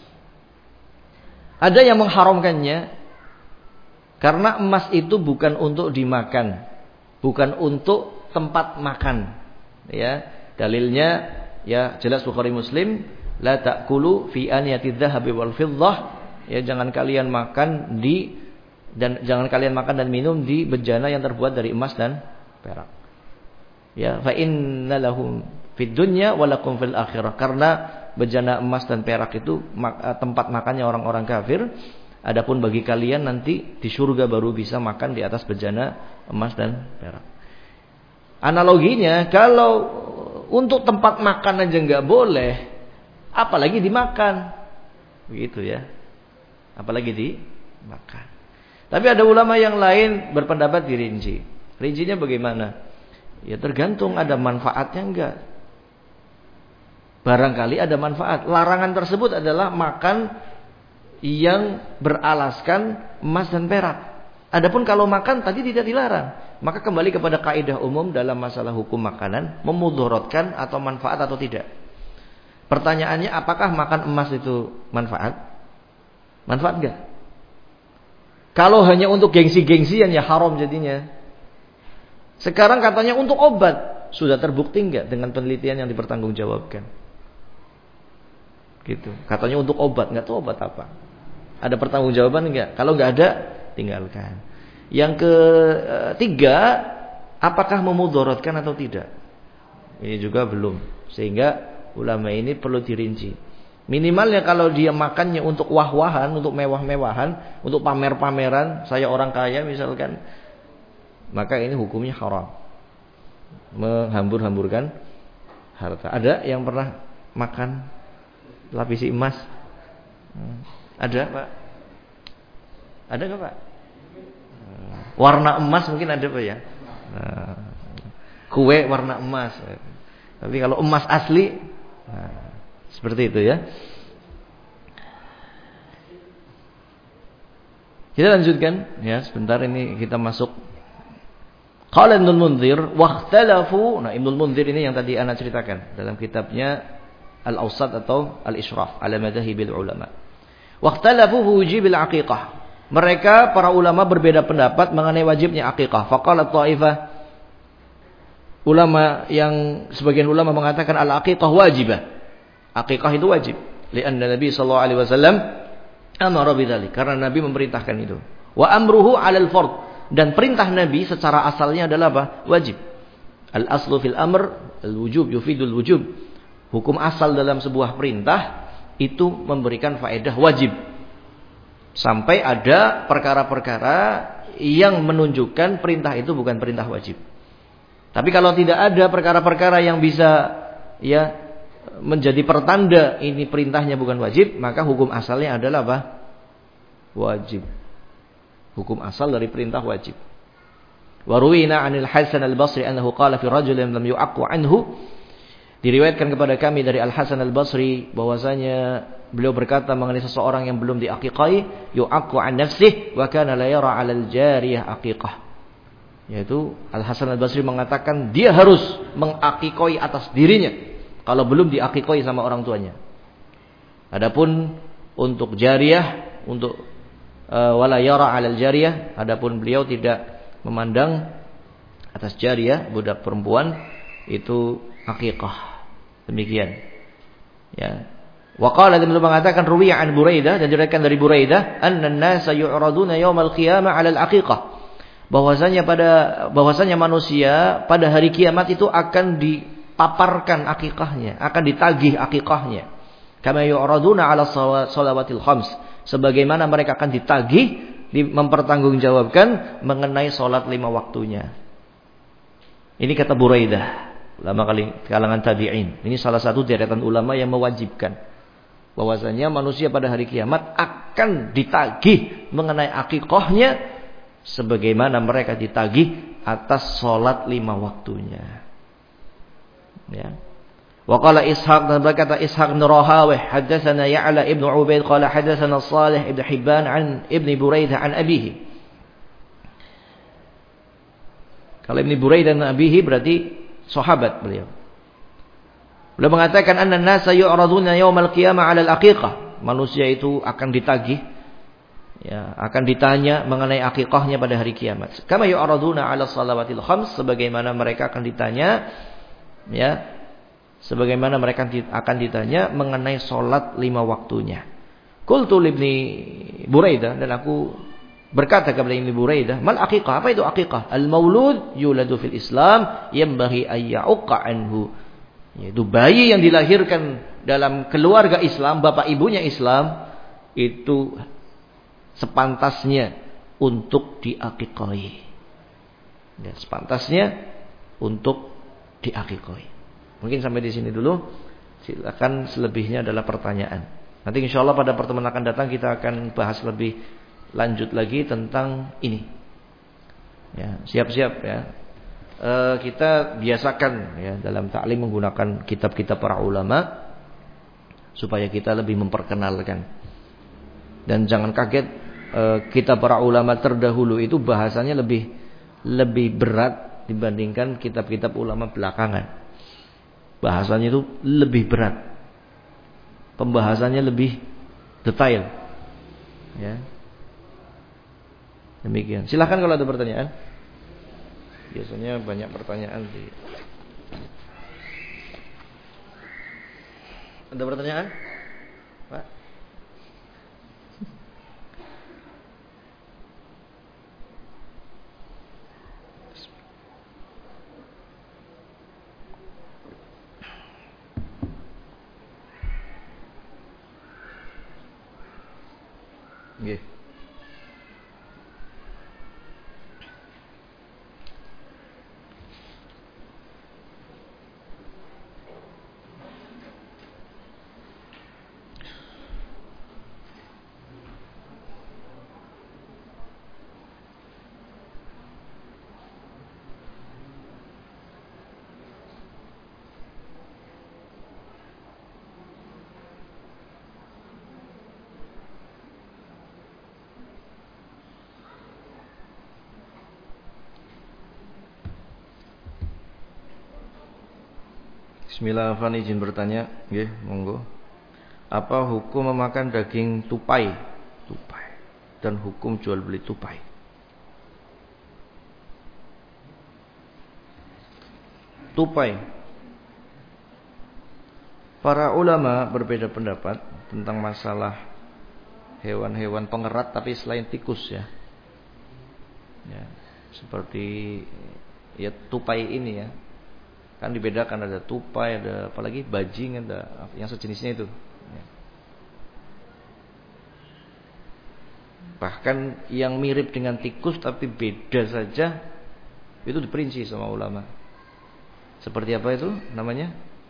Ada yang mengharamkannya karena emas itu bukan untuk dimakan, bukan untuk tempat makan. Ya, dalilnya, ya, jelas Bukhari Muslim, la ta'kulu fi aniyatidz dzahabi wal fiddah. Ya, jangan kalian makan dan minum di bejana yang terbuat dari emas dan perak. Ya, fa inna lahum fid dunya wa lakum fil akhirah. Karena bejana emas dan perak itu tempat makannya orang-orang kafir. Adapun bagi kalian nanti di surga baru bisa makan di atas bejana emas dan perak. Analoginya, kalau untuk tempat makan aja nggak boleh, apalagi dimakan, begitu ya? Apalagi dimakan. Tapi ada ulama yang lain berpendapat dirinci. Rincinya bagaimana? Ya tergantung, ada manfaatnya enggak. Barangkali ada manfaat. Larangan tersebut adalah makan yang beralaskan emas dan perak. Adapun kalau makan tadi tidak dilarang. Maka kembali kepada kaidah umum dalam masalah hukum makanan, memudaratkan atau manfaat atau tidak. Pertanyaannya, apakah makan emas itu manfaat? Manfaat enggak? Kalau hanya untuk gengsi-gengsian ya haram jadinya. Sekarang katanya untuk obat, sudah terbukti enggak dengan penelitian yang dipertanggungjawabkan? Gitu. Katanya untuk obat, enggak tahu obat apa. Ada pertanggungjawaban enggak? Kalau enggak ada, tinggalkan. Yang ketiga, apakah memudaratkan atau tidak? Ini juga belum. Sehingga ulama ini perlu dirinci. Minimalnya kalau dia makannya untuk wah-wahan, untuk mewah-mewahan, untuk pamer-pameran, saya orang kaya misalkan, maka ini hukumnya haram. Menghambur-hamburkan harta. Ada yang pernah makan lapisi emas? Ada, Pak? Ada enggak, Pak? Warna emas mungkin ada, Pak ya? Kue warna emas. Tapi kalau emas asli, seperti itu ya. Kita lanjutkan ya, sebentar ini kita masuk. Qala Ibnul Munzir wakhtalafu. Nah, Ibnul Munzir ini yang tadi ana ceritakan dalam kitabnya Al-Awsat atau Al-Ishraf ala madhahibil ulama. Wakhtalafu wujubil aqiqah. Mereka para ulama berbeda pendapat mengenai wajibnya akikah. Faqala ta'ifah, ulama yang sebagian ulama mengatakan al-aqiqah wajibah. Akikah itu wajib. Lianna Nabi sallallahu alaihi wasallam amara bidzalik, karena Nabi memerintahkan itu. Wa amruhu 'alal fard, dan perintah Nabi secara asalnya adalah apa? Wajib. Al-aslu fil amr al-wujub yufidul wujub. Hukum asal dalam sebuah perintah itu memberikan faedah wajib. Sampai ada perkara-perkara yang menunjukkan perintah itu bukan perintah wajib. Tapi kalau tidak ada perkara-perkara yang bisa ya menjadi pertanda ini perintahnya bukan wajib, maka hukum asalnya adalah apa? Wajib. Hukum asal dari perintah wajib. Wa ruwina 'anil Hasan al-Basri annahu qala fi rajulin lam yu'aqqu anhu. Diriwayatkan kepada kami dari Al-Hasan al-Basri bahwasanya beliau berkata mengenai seseorang yang belum diaqiqai, yu'aqqu an nafsihi wa kana la yara 'alal jariyah aqiqah. Yaitu Al-Hasan al-Basri mengatakan dia harus mengaqiqai atas dirinya kalau belum diaqiqai sama orang tuanya. Adapun untuk jariyah, untuk wala yara 'alal jariyah, adapun beliau tidak memandang atas jariyah, budak perempuan itu aqiqah. Demikian. Ya. Wa qala, dan beliau mengatakan ruwiya an Buraidah, dan diriwayatkan dari Buraidah, anna an-nasa yu'raduna yaumal qiyamah 'ala al-aqiqah. Bahwasanya manusia pada hari kiamat itu akan dipaparkan akikahnya, akan ditagih akikahnya. Kama yu'raduna 'ala shalawatil khams, sebagaimana mereka akan ditagih, mempertanggungjawabkan mengenai salat 5 waktunya. Ini kata Buraidah, ulama kalangan tabi'in. Ini salah satu deretan ulama yang mewajibkan bahwasanya manusia pada hari kiamat akan ditagih mengenai akikahnya sebagaimana mereka ditagih atas salat 5 waktunya. Ya. Wa qala Ishaq, dan berkata Ishaq bin Rahawih, haddatsana Ya'la ibn Ubaid qala haddatsana Shalih ibn Hibban an Ibn Buraidah an abihi. Kalau Ibn Buraidah dan abihi berarti sahabat beliau. Beliau mengatakan anna an-nasa yu'raduna yaumal qiyamah 'ala al-aqiqah. Manusia itu akan ditagih, ya, akan ditanya mengenai akikahnya pada hari kiamat. Kama yu'raduna 'ala shalawatil khams, sebagaimana mereka akan ditanya, ya, sebagaimana mereka akan ditanya mengenai salat 5 waktunya. Qultu li Ibni Buraidah, dan aku berkata kepada Ibnu Buraidah, mal aqiqah? Apa itu aqiqah? Al-maulud yuladu fil Islam yanbaghi ay ya'uqqa anhu. Yaitu bayi yang dilahirkan dalam keluarga Islam, bapak ibunya Islam, itu sepantasnya untuk diaqiqai. Ya, sepantasnya untuk diaqiqai. Mungkin sampai di sini dulu. Silakan selebihnya adalah pertanyaan. Nanti insyaallah pada pertemuan akan datang kita akan bahas lebih lanjut lagi tentang ini. Ya, siap-siap ya. Kita biasakan ya dalam ta'lim menggunakan kitab-kitab para ulama supaya kita lebih memperkenalkan Dan jangan kaget, kitab para ulama terdahulu itu bahasanya lebih berat dibandingkan kitab-kitab ulama belakangan. Bahasanya itu lebih berat, pembahasannya lebih detail. Ya. Demikian. Silahkan kalau ada pertanyaan. Biasanya banyak pertanyaan di. Ada pertanyaan? Pak? Nggih. Bismillahirrahmanirrahim, izin bertanya, nggih, monggo. Apa hukum memakan daging tupai? Dan hukum jual beli tupai? Tupai. Para ulama berbeda pendapat tentang masalah hewan-hewan pengerat tapi selain tikus ya. Ya, seperti ya tupai ini ya. Kan dibedakan, ada tupai, ada apalagi bajing, ada yang sejenisnya itu. Bahkan yang mirip dengan tikus tapi beda saja itu diperinci sama ulama. Seperti apa itu namanya?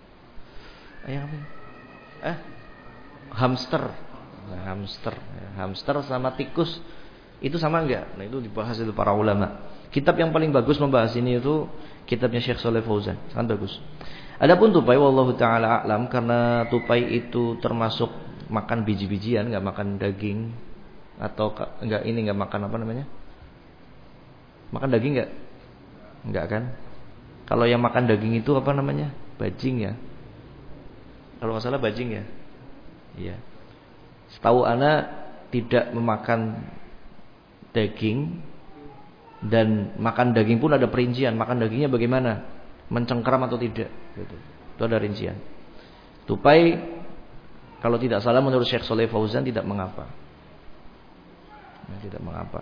Hamster. Nah, hamster sama tikus itu sama enggak? Nah, itu dibahas itu para ulama. Kitab yang paling bagus membahas ini itu kitabnya Syekh Shalih Fauzan, sangat bagus. Adapun tupai, wallahu taala a'lam, karena tupai itu termasuk makan biji-bijian, enggak makan daging, atau enggak makan apa namanya? Makan daging enggak? Enggak kan? Kalau yang makan daging itu apa namanya? Bajing ya. Kalau enggak salah bajing ya. Iya. Setahu ana tidak memakan daging. Dan makan daging pun ada perincian. Makan dagingnya bagaimana? Mencengkeram atau tidak gitu. Itu ada rincian. Tupai kalau tidak salah menurut Syekh Shalih Fauzan tidak mengapa. Tidak mengapa.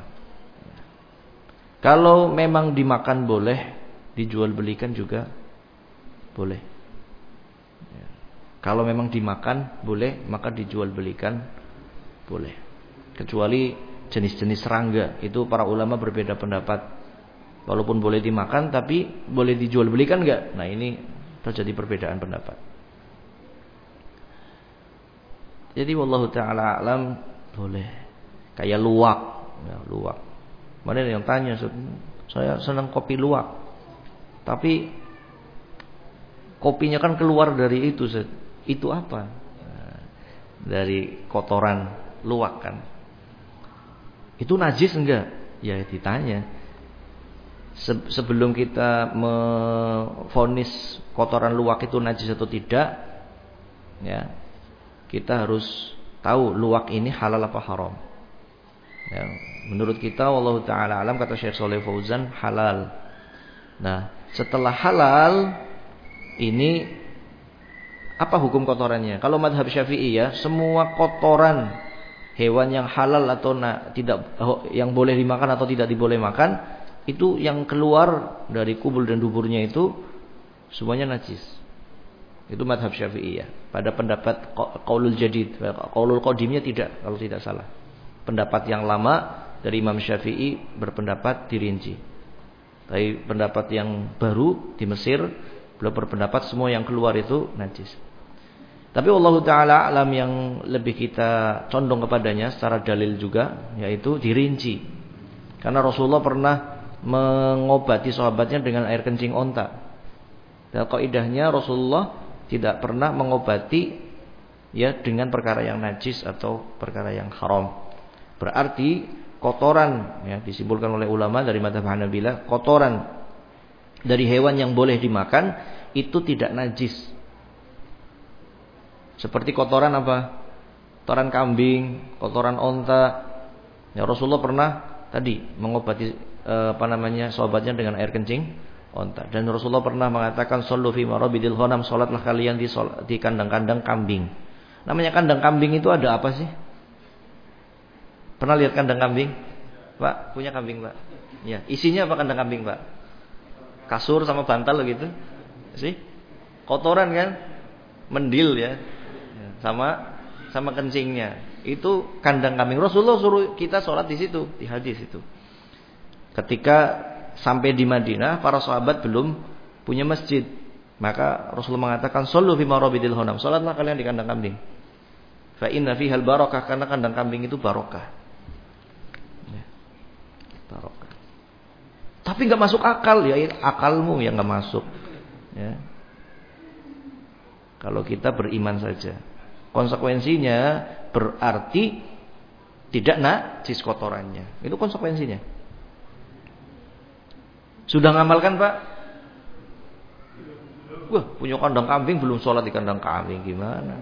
Kalau memang dimakan boleh, dijual belikan juga boleh. Kalau memang dimakan boleh, maka dijual belikan boleh. Kecuali jenis-jenis serangga, itu para ulama berbeda pendapat. Walaupun boleh dimakan, tapi boleh dijual belikan enggak? Nah, ini terjadi perbedaan pendapat. Jadi wallahu taala alam boleh. Kayak luwak, ya, luwak. Mana yang tanya, saya senang kopi luwak. Tapi kopinya kan keluar dari itu, itu apa? Nah, dari kotoran luwak kan. Itu najis enggak? Ya ditanya. Sebelum kita memvonis kotoran luwak itu najis atau tidak, ya, kita harus tahu luwak ini halal apa haram. Ya, menurut kita wallahu taala alam, kata Syekh Shalih Fauzan, halal. Nah, setelah halal ini apa hukum kotorannya? Kalau mazhab Syafi'i ya, semua kotoran hewan yang halal atau tidak, yang boleh dimakan atau tidak diboleh makan, itu yang keluar dari kubul dan duburnya itu semuanya najis. Itu mazhab Syafi'i ya. Pada pendapat qaulul jadid, qaulul qadimnya tidak, kalau tidak salah. Pendapat yang lama dari Imam Syafi'i berpendapat dirinci. Tapi pendapat yang baru di Mesir beliau berpendapat semua yang keluar itu najis. Tapi Allah Ta'ala alam yang lebih kita condong kepadanya secara dalil juga, yaitu dirinci. Karena Rasulullah pernah mengobati sahabatnya dengan air kencing onta. Dan kaidahnya Rasulullah tidak pernah mengobati ya dengan perkara yang najis atau perkara yang haram. Berarti kotoran, ya, disimpulkan oleh ulama dari mazhab Hanabilah, kotoran dari hewan yang boleh dimakan itu tidak najis. Seperti kotoran apa? Kotoran kambing, kotoran onta. Ya, Rasulullah pernah tadi mengobati sahabatnya dengan air kencing onta. Dan Rasulullah pernah mengatakan sallu fi marabidil ghanam, salatlah kalian di kandang-kandang kambing. Namanya kandang kambing itu ada apa sih? Pernah lihat kandang kambing? Pak, punya kambing, Pak? Ya, isinya apa kandang kambing, Pak? Kasur sama bantal gitu. Sih? Kotoran kan? Mendil ya. Sama kencingnya. Itu kandang kambing. Rasulullah suruh kita sholat di situ, di hadis itu. Ketika sampai di Madinah, para sahabat belum punya masjid. Maka Rasulullah mengatakan, "Shallu fi marabidil ghanam." Salatlah kalian di kandang kambing. Fa inna fihal barakah, karena kandang kambing itu barokah. Ya. Barokah. Tapi enggak masuk akal, ya akalmu yang enggak masuk. Ya. Kalau kita beriman saja. Konsekuensinya berarti tidak najis kotorannya. Itu konsekuensinya. Sudah ngamalkan, Pak? Wah, punya kandang kambing belum sholat di kandang kambing, gimana?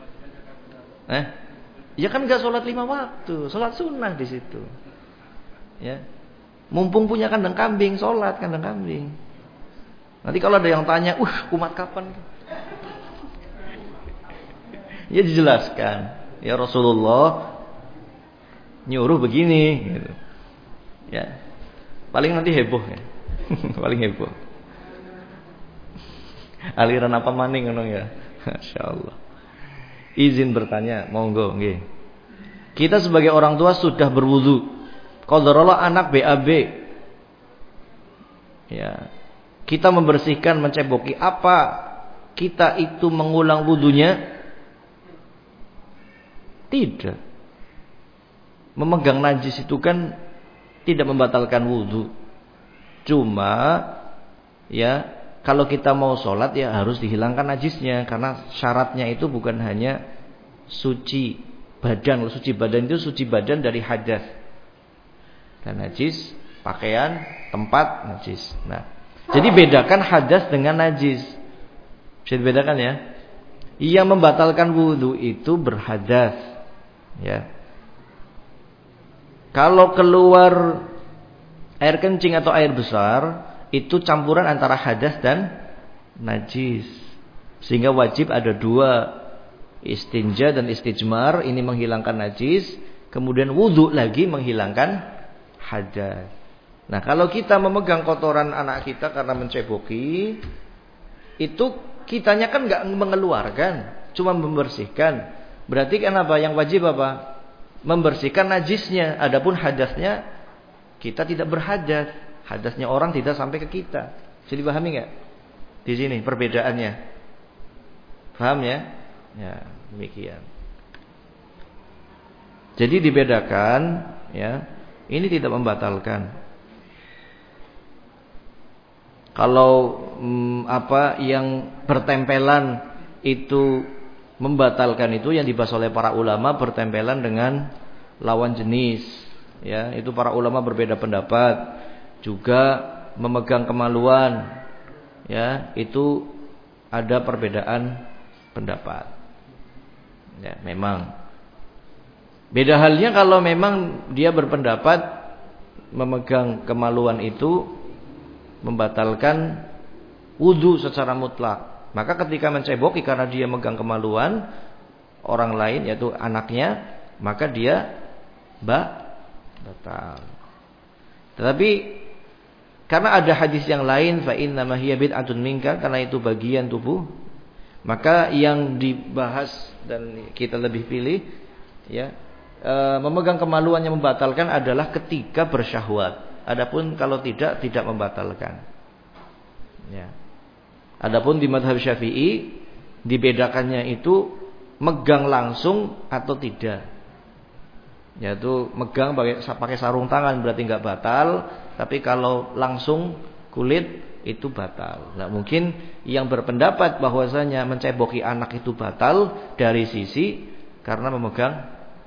Ya kan nggak sholat 5 waktu, sholat sunnah di situ. Ya, mumpung punya kandang kambing, sholat kandang kambing. Nanti kalau ada yang tanya, kumat kapan? Ya dijelaskan, ya Rasulullah nyuruh begini, gitu. Ya, paling nanti heboh ya, paling heboh. Aliran apa maning ngono ya, Masya Allah. Izin bertanya, monggo nggih. Kita sebagai orang tua sudah berwudu. Qadarullah anak BAB. Ya. Kita membersihkan, menceboki, apa kita itu mengulang wudunya? Tidak. Memegang najis itu kan tidak membatalkan wudu. Cuma ya, kalau kita mau sholat ya harus dihilangkan najisnya, karena syaratnya itu bukan hanya suci badan. Suci badan itu suci badan dari hadas dan najis, pakaian, tempat najis. Nah, jadi bedakan hadas dengan najis. Bisa dibedakan ya. Yang membatalkan wudu itu berhadas. Ya. Kalau keluar air kencing atau air besar, itu campuran antara hadas dan najis. Sehingga wajib ada 2, istinja dan istijmar, ini menghilangkan najis, kemudian wudu lagi menghilangkan hadas. Nah, kalau kita memegang kotoran anak kita karena menceboki, itu kitanya kan enggak mengeluarkan, cuma membersihkan. Berarti kan apa? Yang wajib apa? Membersihkan najisnya. Adapun hadasnya kita tidak berhadas. Hadasnya orang tidak sampai ke kita. Bisa dipahami enggak? Di sini perbedaannya. Paham ya? Ya, demikian. Jadi dibedakan ya. Ini tidak membatalkan. Kalau apa yang bertempelan itu membatalkan, itu yang dibahas oleh para ulama bertempelan dengan lawan jenis. Ya, itu para ulama berbeda pendapat. Juga memegang kemaluan, ya, itu ada perbedaan pendapat. Ya, memang. Beda halnya kalau memang dia berpendapat memegang kemaluan itu membatalkan wudu secara mutlak. Maka ketika menceboki karena dia megang kemaluan orang lain, yaitu anaknya, maka dia batal. Tetapi karena ada hadis yang lain, fa innama hiya bid'atun minka, karena itu bagian tubuh, maka yang dibahas dan kita lebih pilih ya, memegang kemaluan yang membatalkan adalah ketika bersyahwat. Adapun kalau tidak membatalkan. Ya. Adapun di mazhab Syafi'i dibedakannya itu megang langsung atau tidak. Yaitu megang pakai sarung tangan berarti enggak batal, tapi kalau langsung kulit itu batal. Nah, mungkin yang berpendapat bahwasanya menceboki anak itu batal dari sisi karena memegang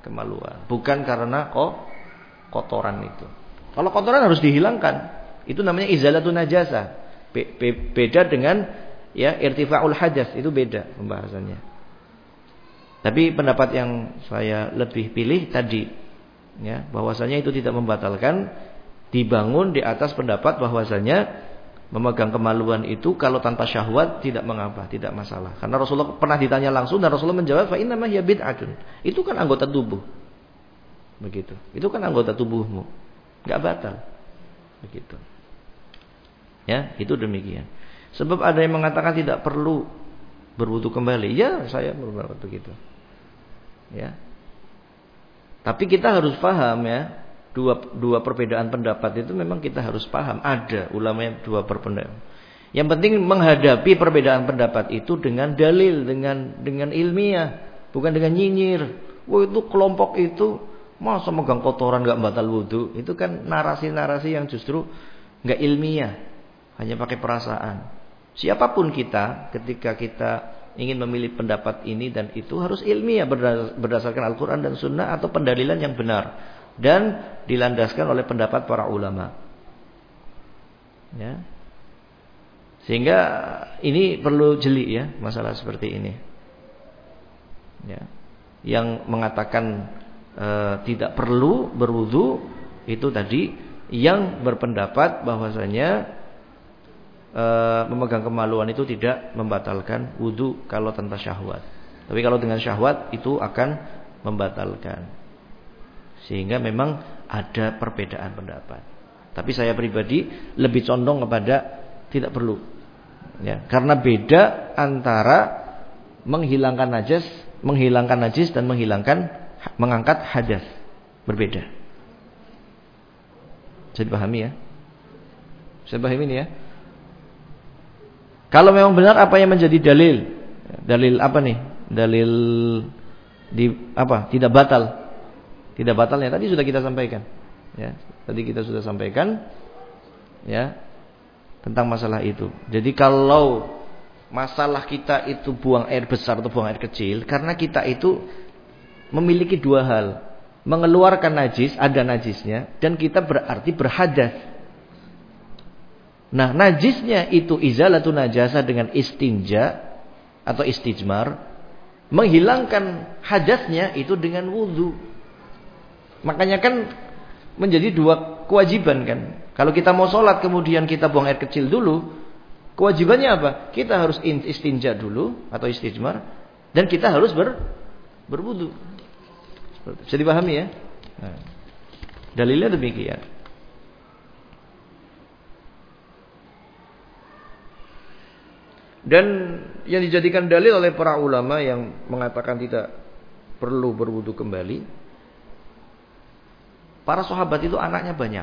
kemaluan, bukan karena kotoran itu. Kalau kotoran harus dihilangkan, itu namanya izalatun najasah. Beda dengan ya irtifa'ul hadas, itu beda pembahasannya. Tapi pendapat yang saya lebih pilih tadi, ya, bahwasanya itu tidak membatalkan, dibangun di atas pendapat bahwasanya memegang kemaluan itu kalau tanpa syahwat tidak mengapa, tidak masalah. Karena Rasulullah pernah ditanya langsung dan Rasulullah menjawab, fa innama hiya bid'atun. Itu kan anggota tubuh. Begitu. Itu kan anggota tubuhmu. Enggak batal. Begitu. Ya, itu demikian. Sebab ada yang mengatakan tidak perlu berwudu kembali. Ya, saya berpendapat begitu. Ya. Tapi kita harus paham ya, dua perbedaan pendapat itu memang kita harus paham. Ada ulama yang dua berpendapat. Yang penting menghadapi perbedaan pendapat itu dengan dalil, dengan ilmiah, bukan dengan nyinyir. Wah, itu kelompok itu masa megang kotoran enggak batal wudu. Itu kan narasi-narasi yang justru enggak ilmiah, hanya pakai perasaan. Siapapun kita, ketika kita ingin memilih pendapat ini dan itu harus ilmiah berdasarkan Al-Quran dan Sunnah atau pendalilan yang benar dan dilandaskan oleh pendapat para ulama. Ya. Sehingga ini perlu jeli ya masalah seperti ini. Ya. Yang mengatakan tidak perlu berwudu itu tadi yang berpendapat bahwasanya memegang kemaluan itu tidak membatalkan wudu kalau tanpa syahwat. Tapi kalau dengan syahwat itu akan membatalkan. Sehingga memang ada perbedaan pendapat. Tapi saya pribadi lebih condong kepada tidak perlu. Ya, karena beda antara menghilangkan najis dan mengangkat hadas. Berbeda. Bisa dipahami ya? Bisa dipahami ini ya? Kalau memang benar apa yang menjadi dalil? Dalil apa nih? Dalil di apa? Tidak batal. Tidak batalnya tadi sudah kita sampaikan. Ya, tadi kita sudah sampaikan ya tentang masalah itu. Jadi kalau masalah kita itu buang air besar atau buang air kecil, karena kita itu memiliki dua hal. Mengeluarkan najis, ada najisnya, dan kita berarti berhadas. Nah, najisnya itu izalatun najasah dengan istinja atau istijmar. Menghilangkan hadasnya itu dengan wudu. Makanya kan menjadi dua kewajiban kan. Kalau kita mau sholat kemudian kita buang air kecil dulu, kewajibannya apa? Kita harus istinja dulu atau istijmar, dan kita harus berwudu. Bisa dipahami ya? Nah, dalilnya demikian. Dan yang dijadikan dalil oleh para ulama yang mengatakan tidak perlu berwudu kembali, para sahabat itu anaknya banyak.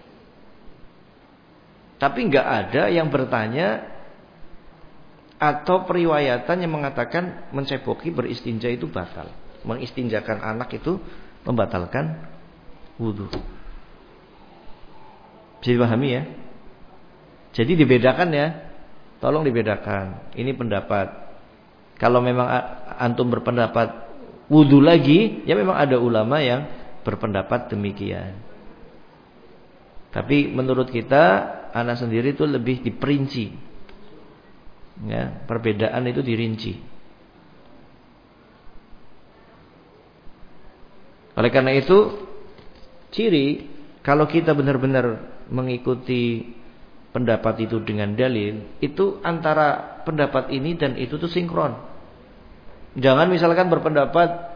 Tapi enggak ada yang bertanya atau periwayatan yang mengatakan menceboki beristinja itu batal. Mengistinjakan anak itu membatalkan wudu. Bisa dipahami ya? Jadi dibedakan ya. Tolong dibedakan. Ini pendapat. Kalau memang antum berpendapat wudu lagi, ya memang ada ulama yang berpendapat demikian. Tapi menurut kita, anak sendiri itu lebih diperinci. Ya, perbedaan itu dirinci. Oleh karena itu, ciri kalau kita benar-benar mengikuti pendapat itu dengan dalil, itu antara pendapat ini dan itu tuh sinkron. Jangan misalkan berpendapat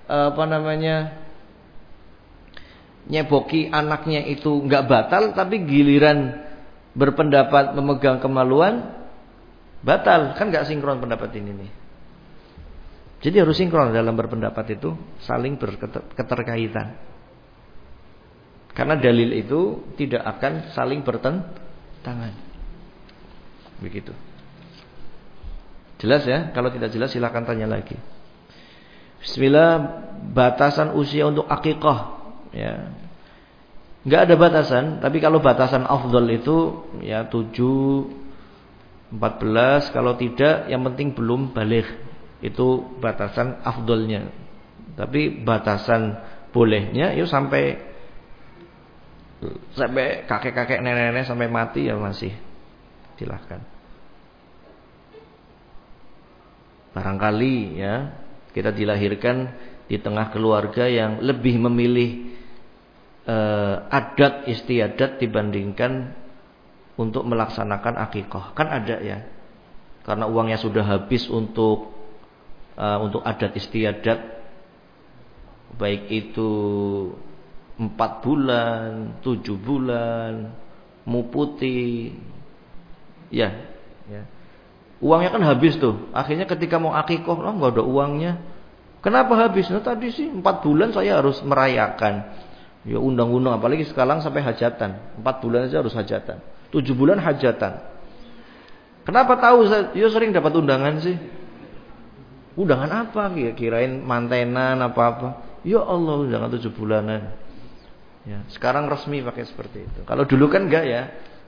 nyeboki anaknya itu enggak batal, tapi giliran berpendapat memegang kemaluan batal, kan enggak sinkron pendapat ini nih. Jadi harus sinkron dalam berpendapat itu, saling berketerkaitan. Karena dalil itu tidak akan saling bertentangan. Begitu. Jelas ya? Kalau tidak jelas silakan tanya lagi. Bismillah, batasan usia untuk akikah. Ya. Enggak ada batasan, tapi kalau batasan afdal itu ya 7, 14, kalau tidak yang penting belum baligh. Itu batasan afdalnya. Tapi batasan bolehnya yuk sampai kakek-kakek nenek-nenek sampai mati ya masih silahkan. Barangkali ya kita dilahirkan di tengah keluarga yang lebih memilih adat istiadat dibandingkan untuk melaksanakan akikah. Kan ada ya. Karena uangnya sudah habis untuk adat istiadat, baik itu 4 bulan, 7 bulan, muputi, ya. Uangnya kan habis tuh. Akhirnya ketika mau akikah, nggak ada uangnya. Kenapa habis? Nah tadi sih 4 bulan saya harus merayakan. Ya undang-undang, apalagi sekarang sampai hajatan. 4 bulan aja harus hajatan. 7 bulan hajatan. Kenapa tahu? Ya sering dapat undangan sih. Undangan apa? Kirain mantenan apa-apa. Ya Allah, undangan 7 bulanan. Ya, sekarang resmi pakai seperti itu. Kalau dulu kan enggak ya.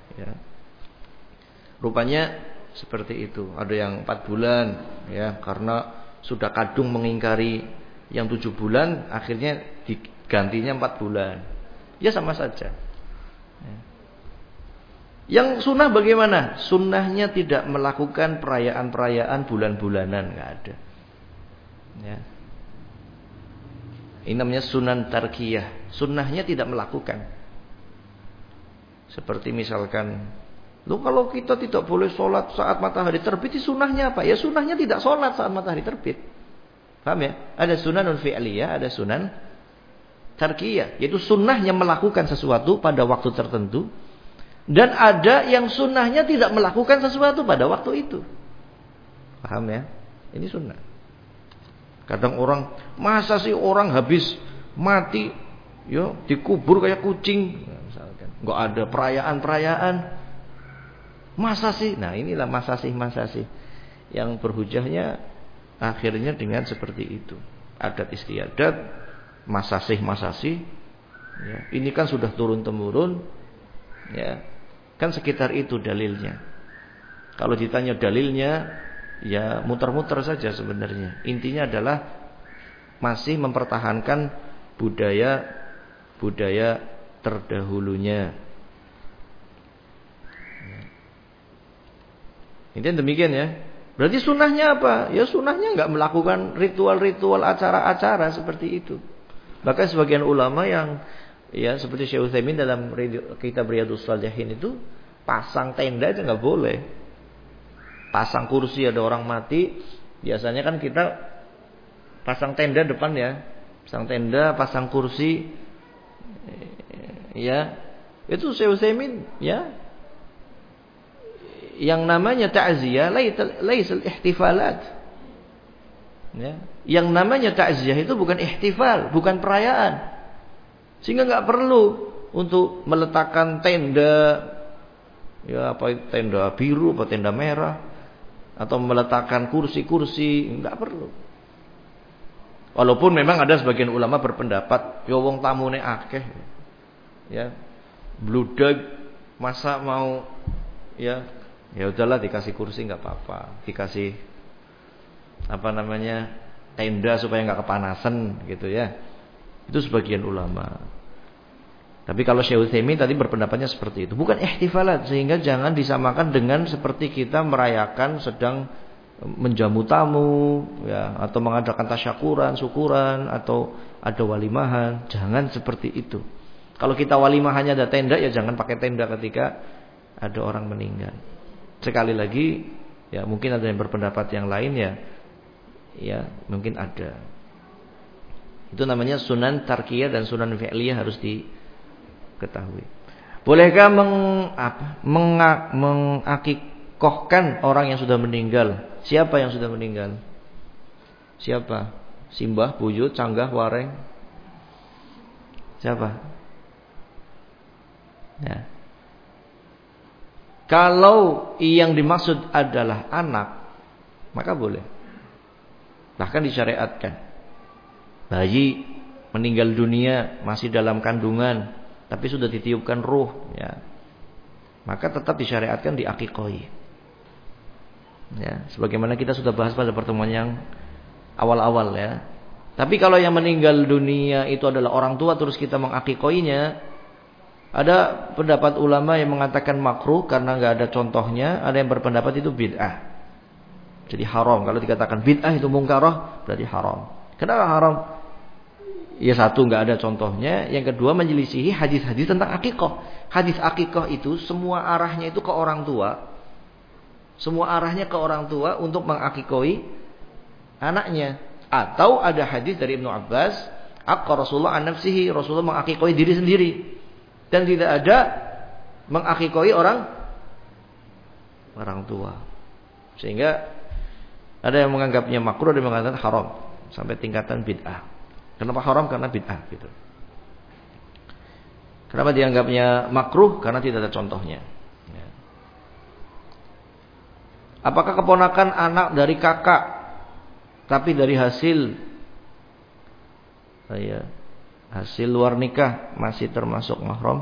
Rupanya seperti itu. Ada yang 4 bulan ya, karena sudah kadung mengingkari yang 7 bulan, akhirnya digantinya 4 bulan. Ya sama saja. Ya. Yang sunnah bagaimana? Sunnahnya tidak melakukan perayaan-perayaan bulan-bulanan, enggak ada. Ya. Ini namanya sunan tarkiyah. Sunnahnya tidak melakukan. Seperti misalkan, kalau kita tidak boleh sholat saat matahari terbit, sunnahnya apa? Ya sunnahnya tidak sholat saat matahari terbit. Paham ya? Ada sunanul fi'liyah, ada sunan tarkiyah. Yaitu sunnahnya melakukan sesuatu pada waktu tertentu. Dan ada yang sunnahnya tidak melakukan sesuatu pada waktu itu. Paham ya? Ini sunnah. Kadang orang, masa sih orang habis mati dikubur kayak kucing, misalkan. Enggak ada perayaan-perayaan. Masa sih? Nah, inilah masa sih yang berhujahnya akhirnya dengan seperti itu. Adat istiadat, masa sih. Ya, ini kan sudah turun temurun. Ya, kan sekitar itu dalilnya. Kalau ditanya dalilnya, ya muter-muter saja sebenarnya. Intinya adalah masih mempertahankan budaya terdahulunya. Intinya demikian ya. Berarti sunnahnya apa? Ya sunnahnya enggak melakukan ritual-ritual acara-acara seperti itu. Bahkan sebagian ulama yang ya seperti Syekh Utsaimin dalam kitab Riyadhus Shalihin itu pasang tenda aja enggak boleh. Pasang kursi, ada orang mati, biasanya kan kita pasang tenda depan ya. Pasang tenda, pasang kursi. Ya. Itu Syekh Utsaimin ya. Yang namanya ta'ziyah laisal ihtifalat. Ya. Yang namanya ta'ziyah itu bukan ihtifal, bukan perayaan. Sehingga enggak perlu untuk meletakkan tenda, ya apa tenda biru, apa tenda merah, atau meletakkan kursi-kursi, enggak perlu. Walaupun memang ada sebagian ulama berpendapat, ya wong tamune akeh. Ya. Bludag masa mau ya udahlah dikasih kursi enggak apa-apa, dikasih tenda supaya enggak kepanasan gitu ya. Itu sebagian ulama. Tapi kalau Syekh Utsaimin tadi berpendapatnya seperti itu, bukan ihtifalat, sehingga jangan disamakan dengan seperti kita merayakan sedang menjamu tamu ya, atau mengadakan tasyakuran, syukuran, atau ada walimahan. Jangan seperti itu. Kalau kita walimahannya ada tenda, ya jangan pakai tenda ketika ada orang meninggal. Sekali lagi ya, mungkin ada yang berpendapat yang lain ya mungkin ada. Itu namanya sunan tarkiyah dan sunan fi'liyah harus diketahui. Bolehkah mengakikahkan orang yang sudah meninggal? Siapa yang sudah meninggal? Siapa? Simbah, buyut, canggah, wareng? Siapa? Ya. Kalau yang dimaksud adalah anak, maka boleh. Bahkan disyariatkan. Bayi meninggal dunia masih dalam kandungan, tapi sudah ditiupkan ruh, ya, maka tetap disyariatkan diakikoi. Ya, sebagaimana kita sudah bahas pada pertemuan yang awal-awal ya. Tapi kalau yang meninggal dunia itu adalah orang tua terus kita mengakikoinya, ada pendapat ulama yang mengatakan makruh karena nggak ada contohnya, ada yang berpendapat itu bid'ah. Jadi haram. Kalau dikatakan bid'ah itu mungkarah, berarti haram. Kenapa haram? Ya satu, nggak ada contohnya. Yang kedua, menyelisihi hadis-hadis tentang akikoh. Hadis akikoh itu semua arahnya itu ke orang tua. Semua arahnya ke orang tua untuk mengakikoi anaknya. Atau ada hadis dari Ibnu Abbas, aqqa Rasulullah an nafsihi, Rasulullah mengakikoi diri sendiri. Dan tidak ada mengakikoi orang tua. Sehingga ada yang menganggapnya makruh, ada yang mengatakan haram sampai tingkatan bid'ah. Kenapa haram? Karena bid'ah gitu. Kenapa dianggapnya makruh? Karena tidak ada contohnya. Apakah keponakan anak dari kakak tapi dari hasil luar nikah masih termasuk mahram?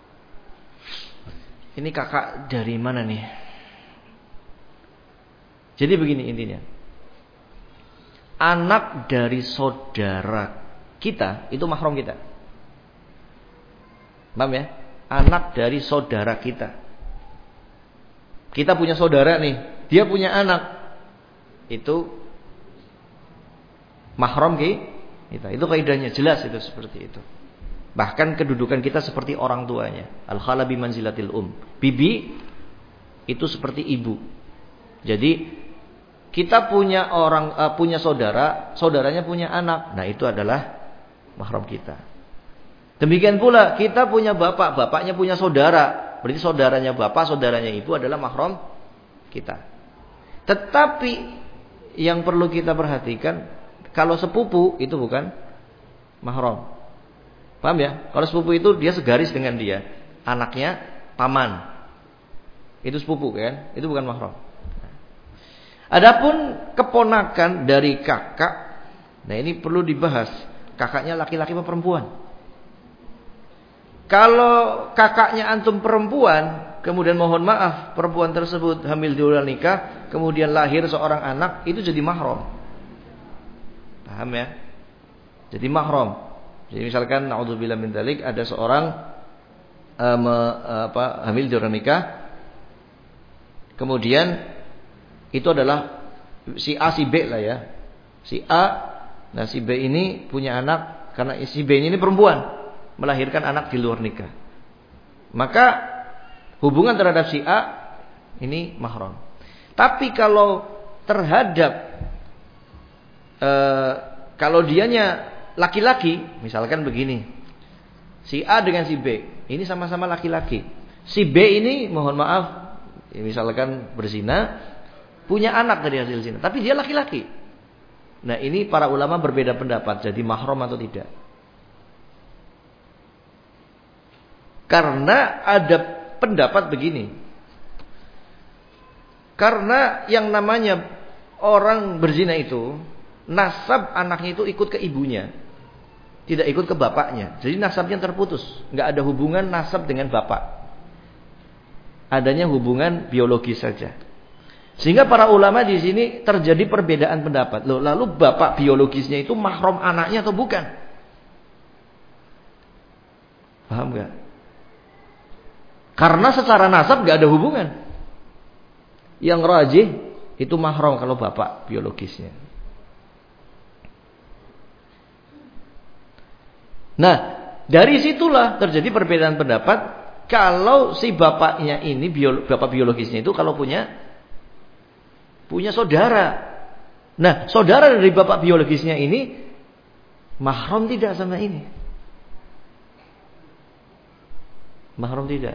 Ini kakak dari mana nih? Jadi begini intinya. Anak dari saudara kita itu mahram kita. Paham ya? Anak dari saudara kita. Kita punya saudara nih, dia punya anak. Itu mahram kita. Itu kaidahnya jelas itu seperti itu. Bahkan kedudukan kita seperti orang tuanya. Al-khala bi manzilatil Bibi itu seperti ibu. Jadi kita punya punya saudara, saudaranya punya anak. Nah, itu adalah mahram kita. Demikian pula kita punya bapak, bapaknya punya saudara. Berarti saudaranya bapak, saudaranya ibu adalah mahram kita. Tetapi yang perlu kita perhatikan, kalau sepupu itu bukan mahram. Paham ya? Kalau sepupu itu dia segaris dengan dia, anaknya paman. Itu sepupu kan? Itu bukan mahram. Adapun keponakan dari kakak, nah ini perlu dibahas. Kakaknya laki-laki atau perempuan? Kalau kakaknya antum perempuan, kemudian mohon maaf perempuan tersebut hamil di luar nikah, kemudian lahir seorang anak, itu jadi mahram. Paham ya? Jadi mahram. Jadi misalkan naudzubillah min dzalik, ada seorang hamil di luar nikah, kemudian itu adalah si A si B lah ya. Si A, nah si B ini punya anak, karena si B ini perempuan, melahirkan anak di luar nikah. Maka hubungan terhadap si A ini mahram. Tapi kalau terhadap kalau dianya laki-laki, misalkan begini, si A dengan si B ini sama-sama laki-laki. Si B ini mohon maaf, misalkan berzina, punya anak dari hasil zina, tapi dia laki-laki. Nah, ini para ulama berbeda pendapat, jadi mahram atau tidak. Karena ada pendapat begini. Karena yang namanya orang berzina itu, nasab anaknya itu ikut ke ibunya, tidak ikut ke bapaknya. Jadi nasabnya terputus, nggak ada hubungan nasab dengan bapak. Adanya hubungan biologis saja. Sehingga para ulama di sini terjadi perbedaan pendapat. Loh, lalu bapak biologisnya itu mahram anaknya atau bukan? Paham nggak? Karena secara nasab nggak ada hubungan. Yang rajih itu mahram kalau bapak biologisnya. Nah, dari situlah terjadi perbedaan pendapat. Kalau si bapaknya ini, bapak biologisnya itu kalau punya saudara. Nah, saudara dari bapak biologisnya ini mahram tidak sama ini? Mahram tidak.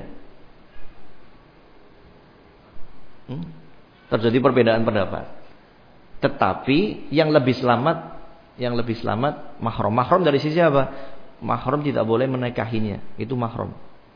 Terjadi perbedaan pendapat. Tetapi yang lebih selamat mahram. Mahram dari sisi apa? Mahram tidak boleh menikahinya. Itu mahram.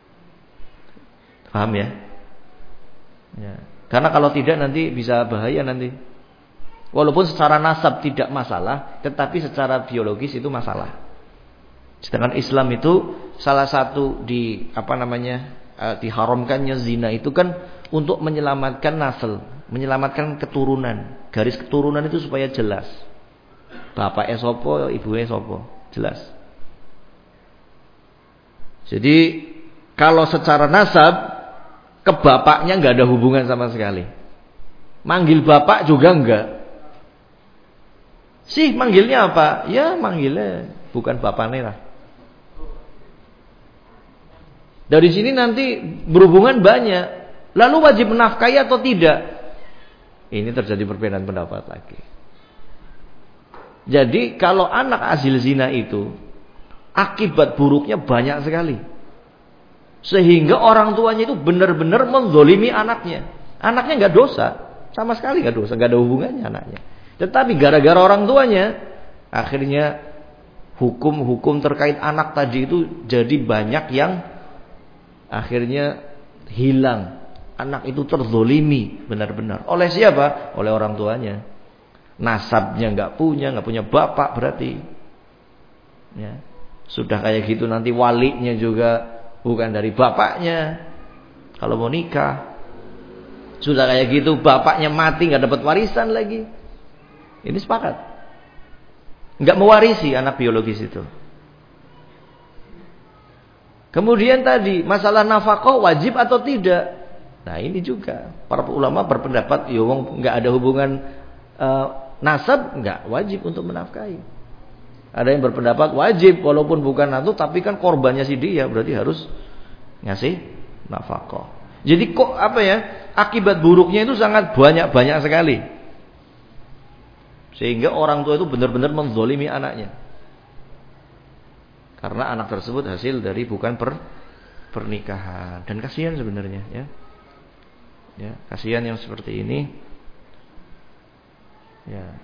Paham ya? Ya. Karena kalau tidak nanti bisa bahaya nanti. Walaupun secara nasab tidak masalah, tetapi secara biologis itu masalah. Sedangkan Islam itu salah satu diharamkannya zina itu kan untuk menyelamatkan nasl, menyelamatkan keturunan. Garis keturunan itu supaya jelas. Bapake sapa, ibuke sapa, jelas. Jadi kalau secara nasab ke bapaknya enggak ada hubungan sama sekali. Manggil bapak juga enggak. Sih manggilnya apa? Ya manggilnya bukan bapaknya lah. Dari sini nanti berhubungan banyak. Lalu wajib menafkahi atau tidak? Ini terjadi perbedaan pendapat lagi. Jadi kalau anak hasil zina itu akibat buruknya banyak sekali. Sehingga orang tuanya itu benar-benar menzolimi anaknya. Anaknya enggak dosa, sama sekali enggak dosa, enggak ada hubungannya anaknya. Tetapi gara-gara orang tuanya, akhirnya hukum-hukum terkait anak tadi itu jadi banyak yang akhirnya hilang. Anak itu terzolimi benar-benar. Oleh siapa? Oleh orang tuanya. Nasabnya enggak punya bapak berarti. Ya. Sudah kayak gitu nanti walinya juga bukan dari bapaknya. Kalau mau nikah. Sudah kayak gitu bapaknya mati enggak dapat warisan lagi. Ini sepakat. Enggak mewarisi anak biologis itu. Kemudian tadi masalah nafkah wajib atau tidak? Nah ini juga para ulama berpendapat ya wong enggak ada hubungan nasab enggak wajib untuk menafkahi. Ada yang berpendapat wajib walaupun bukan itu tapi kan korbannya si dia berarti harus ngasih nafkah. Jadi kok apa ya? Akibat buruknya itu sangat banyak sekali. Sehingga orang tua itu benar-benar menzolimi anaknya. Karena anak tersebut hasil dari bukan pernikahan. Dan kasihan sebenarnya ya. Ya, kasihan yang seperti ini. Ya.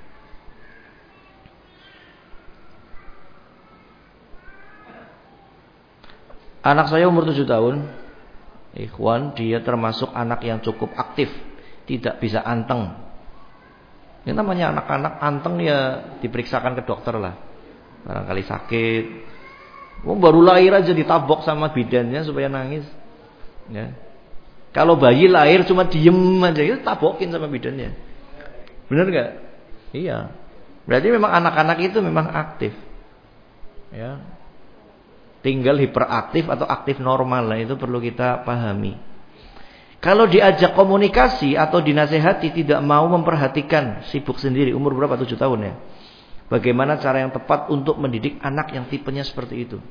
Anak saya umur 7 tahun. Ikhwan, dia termasuk anak yang cukup aktif, tidak bisa anteng. Ini namanya anak-anak anteng ya diperiksakan ke dokter lah. Barangkali sakit. Baru lahir aja ditabok sama bidannya supaya nangis. Ya. Kalau bayi lahir cuma diem aja itu tabokin sama bidannya. Benar enggak? Iya. Berarti memang anak-anak itu memang aktif. Ya. Tinggal hiperaktif atau aktif normal lah itu perlu kita pahami. Kalau diajak komunikasi atau dinasehati tidak mau memperhatikan, sibuk sendiri, umur berapa? 7 tahun ya. Bagaimana cara yang tepat untuk mendidik anak yang tipenya seperti itu?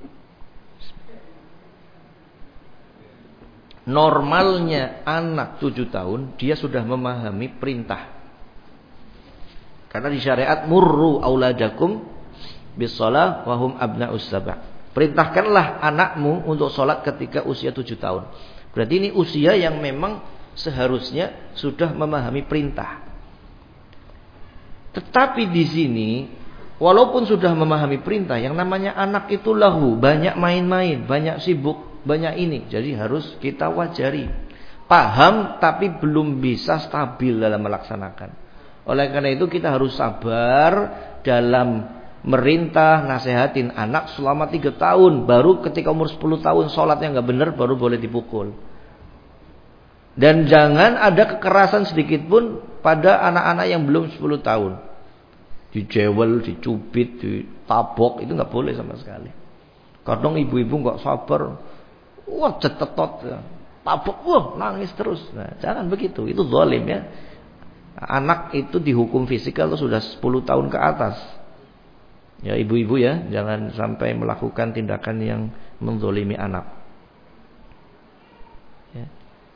Normalnya anak 7 tahun dia sudah memahami perintah. Karena di syariat murru auladakum bis-shalah wa hum abna'us sab'. Perintahkanlah anakmu untuk sholat ketika usia 7 tahun. Berarti ini usia yang memang seharusnya sudah memahami perintah. Tetapi di sini walaupun sudah memahami perintah, yang namanya anak itu lahu, banyak main-main, banyak sibuk, banyak ini. Jadi harus kita wajari. Paham tapi belum bisa stabil dalam melaksanakan. Oleh karena itu kita harus sabar dalam merintah, nasehatin anak selama 3 tahun. Baru ketika umur 10 tahun sholatnya gak benar baru boleh dipukul. Dan jangan ada kekerasan sedikit pun pada anak-anak yang belum 10 tahun. Dijewel, dicubit, ditabok, itu gak boleh sama sekali. Kadang ibu-ibu gak sabar, wah cetetot, tabok, wah nangis terus. Nah, jangan begitu, itu zalim ya. Anak itu dihukum fisik kalau sudah 10 tahun ke atas. Ya ibu-ibu ya, jangan sampai melakukan tindakan yang menzolimi anak. Ya.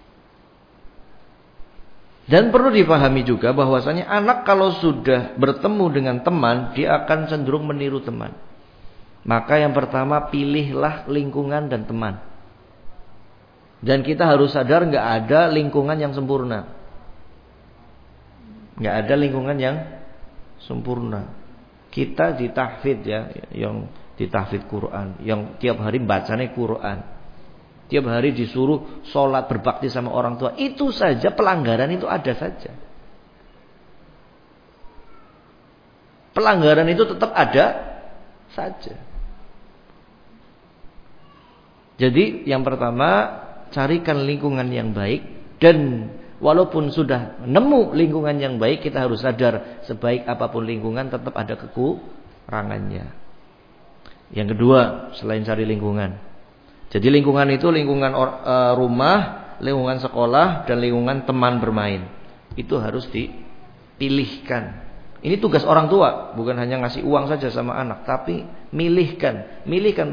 Dan perlu dipahami juga bahwasanya anak kalau sudah bertemu dengan teman, dia akan cenderung meniru teman. Maka yang pertama pilihlah lingkungan dan teman. Dan kita harus sadar nggak ada lingkungan yang sempurna. Nggak ada lingkungan yang sempurna. Kita ditahfidz ya, yang ditahfidz Quran, yang tiap hari bacanya Quran. Tiap hari disuruh sholat berbakti sama orang tua. Itu saja pelanggaran itu ada saja. Pelanggaran itu tetap ada saja. Jadi yang pertama carikan lingkungan yang baik. Dan walaupun sudah nemu lingkungan yang baik, kita harus sadar sebaik apapun lingkungan tetap ada rangannya. Yang kedua, selain cari lingkungan. Jadi lingkungan itu lingkungan rumah, lingkungan sekolah, dan lingkungan teman bermain. Itu harus dipilihkan. Ini tugas orang tua, bukan hanya ngasih uang saja sama anak, tapi milihkan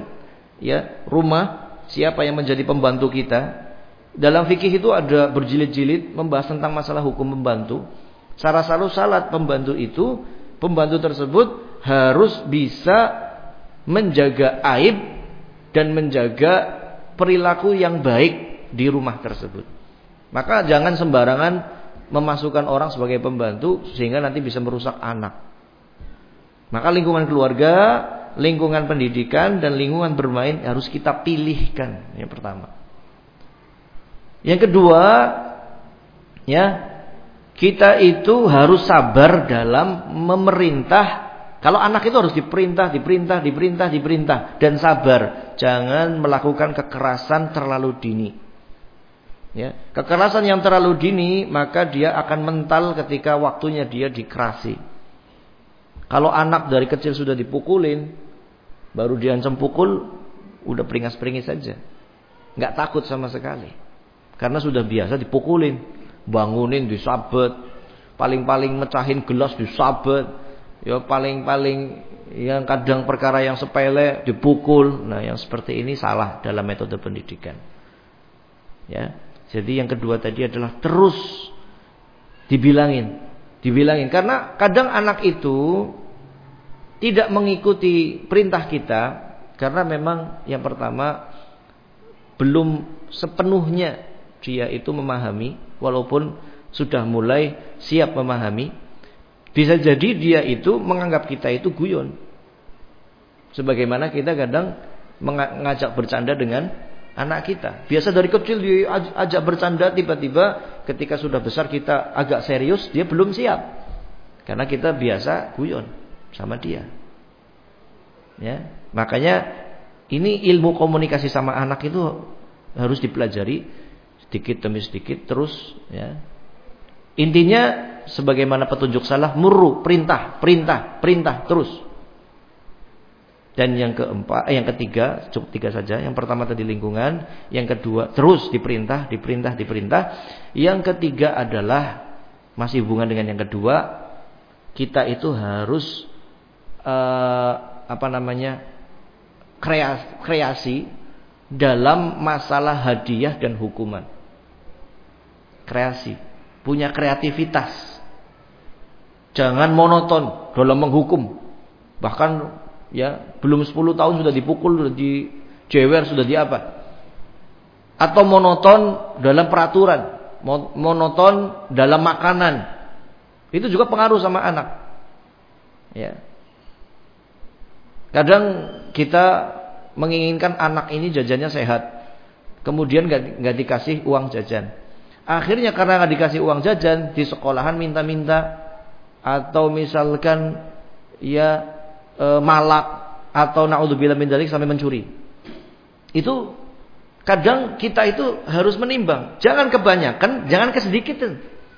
ya rumah, siapa yang menjadi pembantu kita. Dalam fikih itu ada berjilid-jilid membahas tentang masalah hukum pembantu. Salah salat pembantu itu, pembantu tersebut harus bisa menjaga aib dan menjaga perilaku yang baik di rumah tersebut. Maka jangan sembarangan memasukkan orang sebagai pembantu sehingga nanti bisa merusak anak. Maka lingkungan keluarga, lingkungan pendidikan, dan lingkungan bermain harus kita pilihkan. Yang pertama. Yang kedua, ya, kita itu harus sabar dalam memerintah. Kalau anak itu harus diperintah dan sabar. Jangan melakukan kekerasan terlalu dini. Ya, kekerasan yang terlalu dini maka dia akan mental ketika waktunya dia dikerasi. Kalau anak dari kecil sudah dipukulin, baru diancam pukul, udah peringas-peringis saja, nggak takut sama sekali. Karena sudah biasa dipukulin, bangunin disabet, paling-paling mecahin gelas disabet, ya paling-paling yang kadang perkara yang sepele dipukul. Nah, yang seperti ini salah dalam metode pendidikan. Ya, jadi yang kedua tadi adalah terus dibilangin. Karena kadang anak itu tidak mengikuti perintah kita karena memang yang pertama belum sepenuhnya dia itu memahami, walaupun sudah mulai siap memahami. Bisa jadi dia itu menganggap kita itu guyon. Sebagaimana kita kadang mengajak bercanda dengan anak kita. Biasa dari kecil diajak bercanda, tiba-tiba ketika sudah besar kita agak serius, dia belum siap. Karena kita biasa guyon sama dia. Ya, makanya ini ilmu komunikasi sama anak itu harus dipelajari sedikit demi sedikit terus, ya. Intinya sebagaimana petunjuk salaf, murru, perintah terus. Dan yang ketiga, cukup 3 saja. Yang pertama tadi lingkungan, yang kedua terus diperintah. Yang ketiga adalah masih hubungan dengan yang kedua, kita itu harus kreasi dalam masalah hadiah dan hukuman. Kreasi, punya kreativitas. Jangan monoton dalam menghukum. Bahkan ya belum 10 tahun sudah dipukul, sudah dijewer, sudah diapa. Atau monoton dalam peraturan, monoton dalam makanan. Itu juga pengaruh sama anak. Ya. Kadang kita menginginkan anak ini jajannya sehat, kemudian nggak dikasih uang jajan. Akhirnya karena nggak dikasih uang jajan, di sekolahan minta-minta, atau misalkan ya malak, atau naudzubillah min dzalik sampai mencuri. Itu kadang kita itu harus menimbang, jangan kebanyakan, jangan kesedikitan.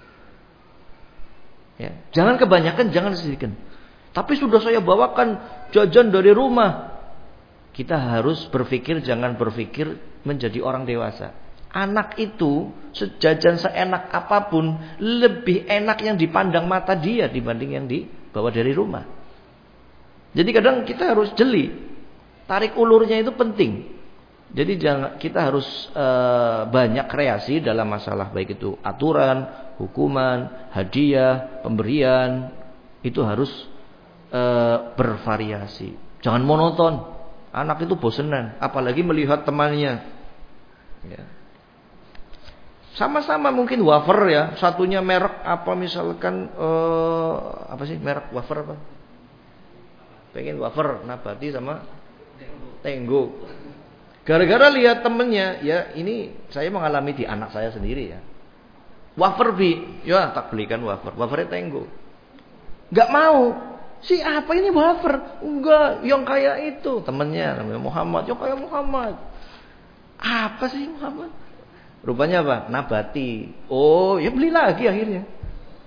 Ya, jangan kebanyakan, jangan sedikit. Tapi sudah saya bawakan jajan dari rumah. Kita harus berpikir, jangan berpikir menjadi orang dewasa. Anak itu sejajan seenak apapun, lebih enak yang dipandang mata dia dibanding yang dibawa dari rumah. Jadi kadang kita harus jeli. Tarik ulurnya itu penting. Jadi kita harus banyak kreasi dalam masalah baik itu aturan, hukuman, hadiah, pemberian. Itu harus bervariasi. Jangan monoton. Anak itu bosenan, apalagi melihat temannya. Ya. Sama-sama mungkin wafer ya, satunya merek apa misalkan apa sih merek wafer apa? Pengen wafer nabati sama Tenggo. Gara-gara lihat temennya, ya ini saya mengalami di anak saya sendiri ya. Wafer bi, ya tak belikan wafer, wafernya Tenggo. Gak mau. Si apa ini wafer? Enggak, yang kayak itu temennya namanya Muhammad, yang kayak Muhammad. Apa sih Muhammad? Rupanya apa? Nabati. Oh, ya beli lagi akhirnya.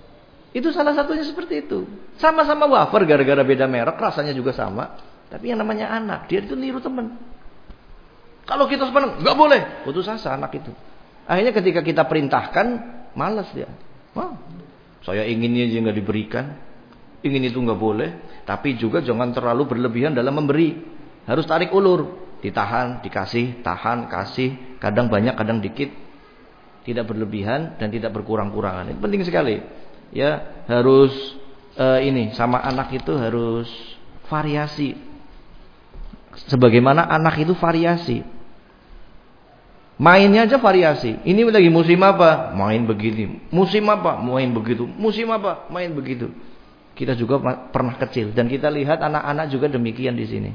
Itu salah satunya seperti itu. Sama-sama wafer gara-gara beda merek, rasanya juga sama. Tapi yang namanya anak, dia itu niru teman. Kalau kita sebenarnya nggak boleh, putus asa anak itu. Akhirnya ketika kita perintahkan, malas dia. Wah, saya inginnya aja nggak diberikan, ingin itu nggak boleh. Tapi juga jangan terlalu berlebihan dalam memberi. Harus tarik ulur, ditahan, dikasih, tahan, kasih. Kadang banyak, kadang dikit. Tidak berlebihan dan tidak berkurang-kurangan. Itu penting sekali. Ya, harus ini sama anak itu harus variasi. Sebagaimana anak itu variasi. Mainnya aja variasi. Ini lagi musim apa? Main begini. Musim apa? Main begitu. Musim apa? Main begitu. Kita juga pernah kecil dan kita lihat anak-anak juga demikian di sini.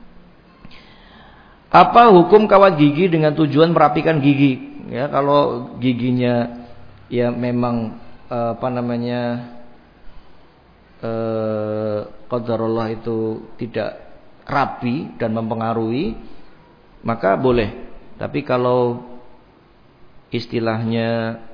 Apa hukum kawat gigi dengan tujuan merapikan gigi? Ya, kalau giginya ya memang qadarullah itu tidak rapi dan mempengaruhi, maka boleh. Tapi kalau istilahnya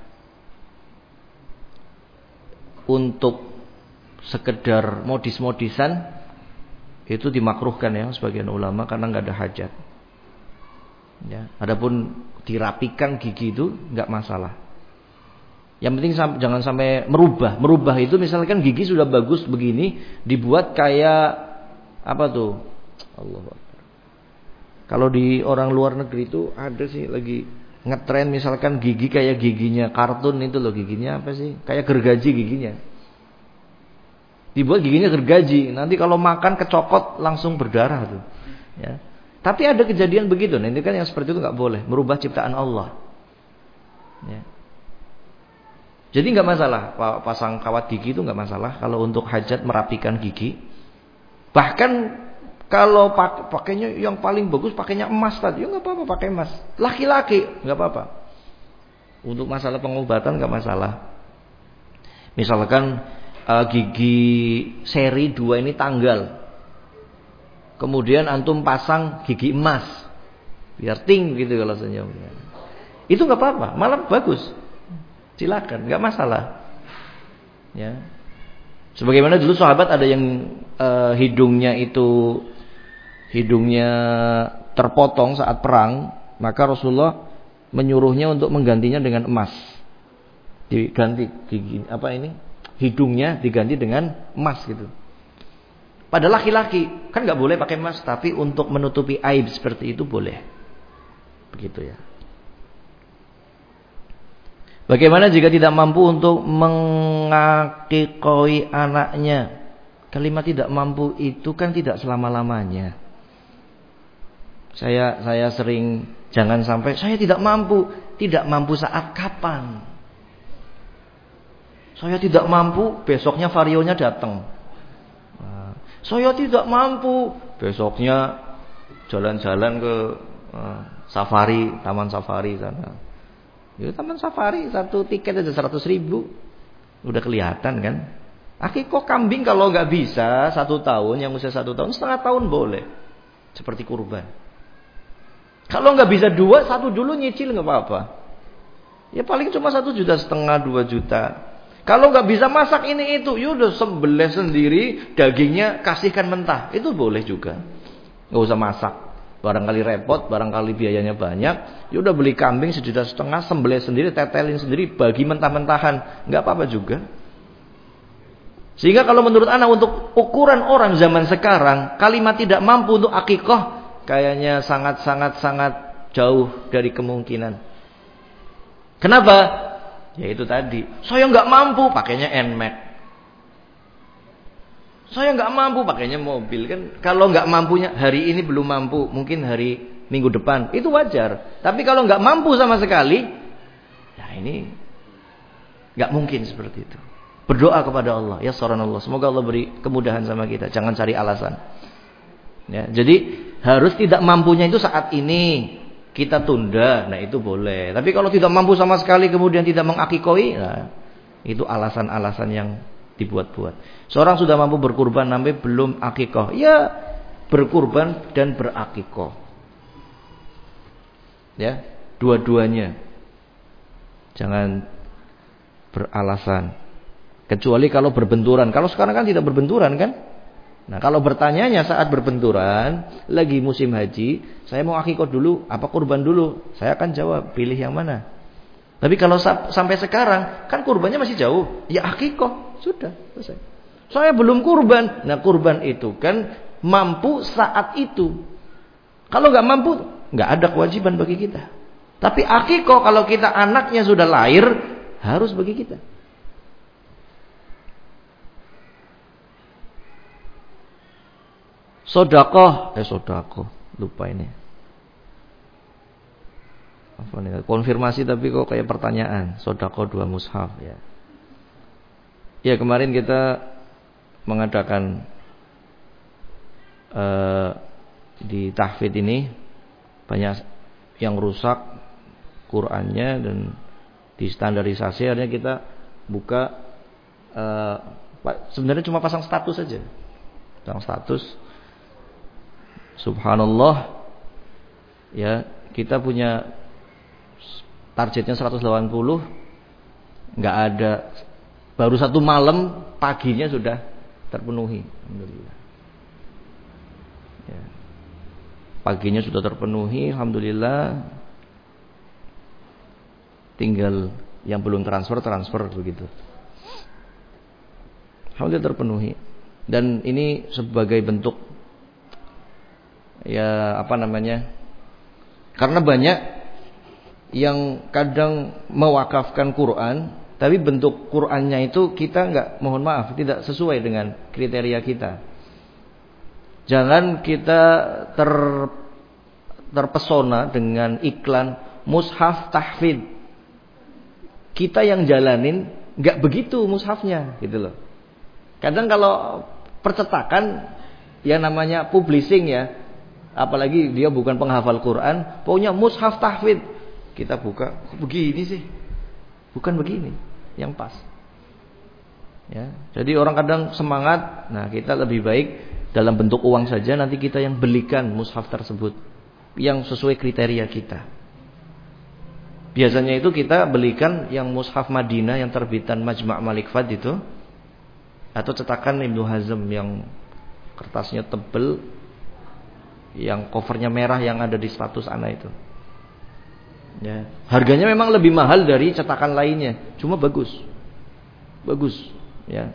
untuk sekedar modis-modisan, itu dimakruhkan ya sebagian ulama karena nggak ada hajat. Ya, adapun dirapikan gigi itu nggak masalah. Yang penting jangan sampai merubah. Merubah itu misalkan gigi sudah bagus begini, dibuat kayak apa tuh? Allah. Kalau di orang luar negeri itu ada sih lagi ngetren misalkan gigi kayak giginya kartun itu loh, giginya apa sih? Kayak gergaji giginya. Dibuat giginya gergaji, nanti kalau makan kecokot langsung berdarah tuh. Ya. Tapi ada kejadian begitu. Nah, ini kan yang seperti itu nggak boleh, merubah ciptaan Allah. Ya. Jadi nggak masalah pasang kawat gigi itu nggak masalah kalau untuk hajat merapikan gigi. Bahkan kalau pakainya yang paling bagus pakainya emas tadi, ya nggak apa-apa pakai emas. Laki-laki nggak apa-apa. Untuk masalah pengobatan nggak masalah. Misalkan gigi seri 2 ini tanggal, kemudian antum pasang gigi emas, biar ting gitu kalau senyumnya. Itu nggak apa-apa, malah bagus. Silakan, nggak masalah. Ya. Sebagaimana dulu sahabat ada yang hidungnya terpotong saat perang, maka Rasulullah menyuruhnya untuk menggantinya dengan emas. Diganti gigi hidungnya diganti dengan emas gitu. Pada laki-laki kan nggak boleh pakai emas, tapi untuk menutupi aib seperti itu boleh. Begitu ya. Bagaimana jika tidak mampu untuk mengakikoi anaknya? Kalimat tidak mampu itu kan tidak selama-lamanya. Saya sering jangan sampai saya tidak mampu. Tidak mampu saat kapan? Saya tidak mampu, besoknya varionya datang. Saya tidak mampu, besoknya jalan-jalan ke safari, taman safari sana. Ya, taman safari satu tiket aja 100.000, udah kelihatan kan. Akikoh kambing kalau nggak bisa 1 tahun, yang usia 1 tahun, setengah tahun boleh, seperti kurban. Kalau nggak bisa 2, 1 dulu nyicil nggak apa-apa. Ya paling cuma 1,5 juta, 2 juta. Kalau nggak bisa masak ini itu, yaudah sembelih sendiri, dagingnya kasihkan mentah, itu boleh juga. Nggak usah masak, barangkali repot, barangkali biayanya banyak. Yaudah beli kambing 1,5 juta, sembelih sendiri, tetelin sendiri, bagi mentah-mentahan, nggak apa-apa juga. Sehingga kalau menurut anak untuk ukuran orang zaman sekarang, kalimat tidak mampu untuk akikoh kayaknya sangat jauh dari kemungkinan. Kenapa? Ya itu tadi, saya nggak mampu pakainya NMAX. Saya nggak mampu pakainya mobil kan. Kalau nggak mampunya hari ini belum mampu, mungkin hari minggu depan itu wajar. Tapi kalau nggak mampu sama sekali, ya ini nggak mungkin seperti itu. Berdoa kepada Allah, ya Allah. Semoga Allah beri kemudahan sama kita. Jangan cari alasan. Ya, jadi harus tidak mampunya itu saat ini. Kita tunda, nah itu boleh. Tapi kalau tidak mampu sama sekali kemudian tidak mengakikoi, nah, itu alasan-alasan yang dibuat-buat. Seorang sudah mampu berkurban sampai belum akikoh, ya berkurban dan berakikoh. Ya, dua-duanya. Jangan beralasan. Kecuali kalau berbenturan. Kalau sekarang kan tidak berbenturan kan? Nah, kalau bertanyanya saat berbenturan, lagi musim haji, saya mau akikah dulu, apa kurban dulu? Saya akan jawab, pilih yang mana. Tapi kalau sampai sekarang, kan kurbannya masih jauh. Ya akikah, sudah selesai. Saya belum kurban. Nah, kurban itu kan mampu saat itu. Kalau nggak mampu, nggak ada kewajiban bagi kita. Tapi akikah kalau kita anaknya sudah lahir, harus bagi kita. Sodakoh, lupa ini. Apa nih? Konfirmasi tapi kok kayak pertanyaan. Sodakoh 2 mushaf ya. Ya kemarin kita mengadakan di tahfidz ini banyak yang rusak Qur'annya dan distandarisasi. Akhirnya kita buka sebenarnya cuma pasang status saja. Pasang status. Subhanallah. Ya, kita punya targetnya 180. Enggak ada, baru 1 malam paginya sudah terpenuhi. Alhamdulillah. Ya. Paginya sudah terpenuhi, alhamdulillah. Tinggal yang belum transfer begitu. Alhamdulillah terpenuhi. Dan ini sebagai bentuk ya karena banyak yang kadang mewakafkan Quran, tapi bentuk Qurannya itu kita mohon maaf, tidak sesuai dengan kriteria kita. Jangan kita terpesona dengan iklan mushaf tahfidz. Kita yang jalanin nggak begitu mushafnya, gitu loh. Kadang kalau percetakan yang namanya publishing ya, apalagi dia bukan penghafal Quran, pokoknya mushaf tahfidz. Kita buka, kok begini sih? Bukan begini yang pas. Ya, jadi orang kadang semangat. Nah, kita lebih baik dalam bentuk uang saja, nanti kita yang belikan mushaf tersebut yang sesuai kriteria kita. Biasanya itu kita belikan yang mushaf Madinah yang terbitan Majma' Malik Fad itu, atau cetakan Ibnu Hazm yang kertasnya tebel, yang covernya merah yang ada di status anak itu. Ya, harganya memang lebih mahal dari cetakan lainnya, cuma bagus, ya.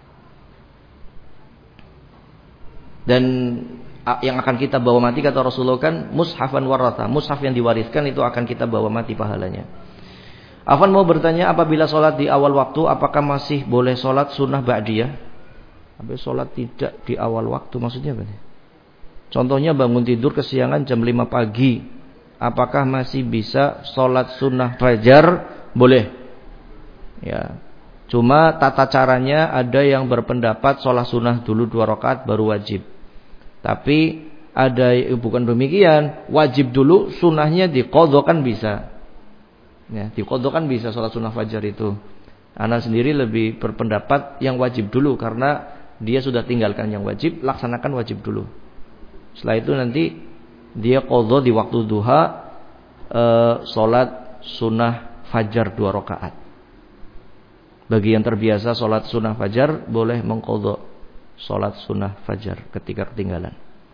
Dan yang akan kita bawa mati kata Rasulullah kan mushafan waratha, mushaf yang diwariskan itu akan kita bawa mati pahalanya. Afan mau bertanya, apabila sholat di awal waktu, apakah masih boleh sholat sunnah ba'diyah? Apa sholat tidak di awal waktu maksudnya apa nih? Contohnya bangun tidur kesiangan jam 5 pagi, apakah masih bisa sholat sunnah fajar? Boleh. Ya. Cuma tata caranya ada yang berpendapat sholat sunnah dulu 2 rakaat baru wajib. Tapi ada bukan demikian, wajib dulu, sunnahnya diqadha kan bisa. Ya, diqadha kan bisa sholat sunnah fajar itu. Ana sendiri lebih berpendapat yang wajib dulu karena dia sudah tinggalkan yang wajib, laksanakan wajib dulu. Setelah itu nanti dia qadha di waktu duha sholat sunnah fajar 2 rakaat. Bagi yang terbiasa sholat sunnah fajar boleh mengqadha sholat sunnah fajar ketika ketinggalan.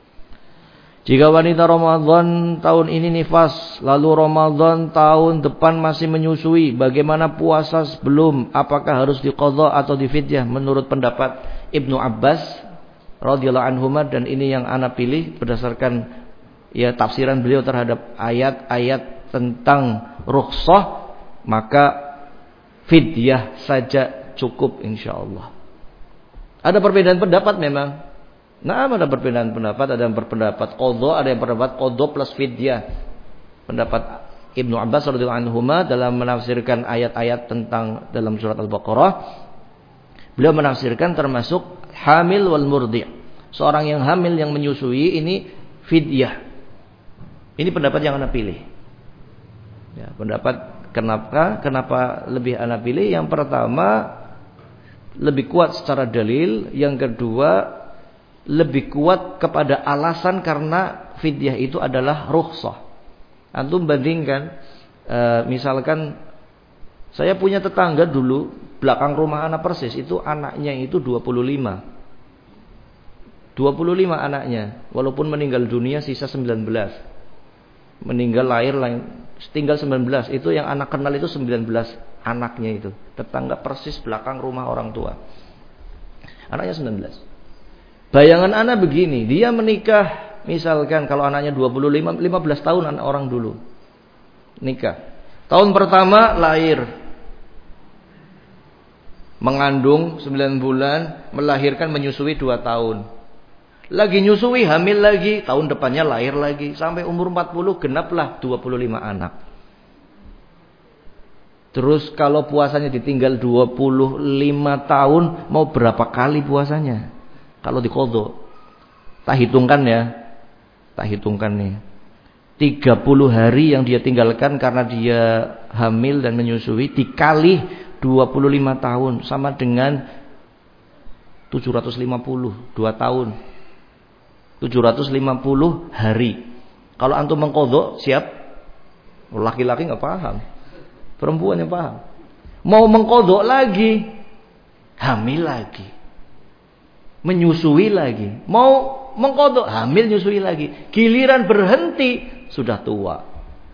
Jika wanita Ramadan tahun ini nifas, lalu Ramadan tahun depan masih menyusui, bagaimana puasa sebelum? Apakah harus diqadha atau difidyah? Menurut pendapat Ibnu Abbas radhiyallahu anhuma, dan ini yang ana pilih berdasarkan ya tafsiran beliau terhadap ayat-ayat tentang rukhsah, maka fidyah saja cukup insyaallah. Ada perbedaan pendapat memang. Nah, ada perbedaan pendapat, ada yang berpendapat qadha, ada yang berpendapat qadha plus fidyah. Pendapat Ibnu Abbas radhiyallahu anhuma dalam menafsirkan ayat-ayat tentang dalam surat Al-Baqarah, beliau menafsirkan termasuk hamil wal murdi'. Seorang yang hamil yang menyusui ini fidyah. Ini pendapat yang ana pilih. Ya, pendapat kenapa lebih ana pilih? Yang pertama lebih kuat secara dalil, yang kedua lebih kuat kepada alasan karena fidyah itu adalah rukhsah. Antum bandingkan misalkan saya punya tetangga dulu belakang rumah anak persis itu anaknya itu 25. 25 anaknya, walaupun meninggal dunia sisa 19. Meninggal lahir tinggal 19. Itu yang anak kenal itu 19 anaknya itu. Tetangga persis belakang rumah orang tua. Anaknya 19. Bayangan anak begini, dia menikah misalkan kalau anaknya 25, 15 tahun anak orang dulu. Nikah. Tahun pertama lahir. Mengandung 9 bulan, melahirkan menyusui 2 tahun. Lagi nyusui, hamil lagi, tahun depannya lahir lagi. Sampai umur 40 genaplah 25 anak. Terus kalau puasanya ditinggal 25 tahun, mau berapa kali puasanya? Kalau diqadha. Tak hitungkan ya. Tak hitungkan nih. 30 hari yang dia tinggalkan karena dia hamil dan menyusui dikali 25 tahun sama dengan 750, 2 tahun. 750 hari. Kalau antum mengqadha, siap? Laki-laki enggak paham. Perempuan yang paham. Mau mengqadha lagi, hamil lagi. Menyusui lagi. Mau mengqadha, hamil nyusui lagi. Giliran berhenti sudah tua.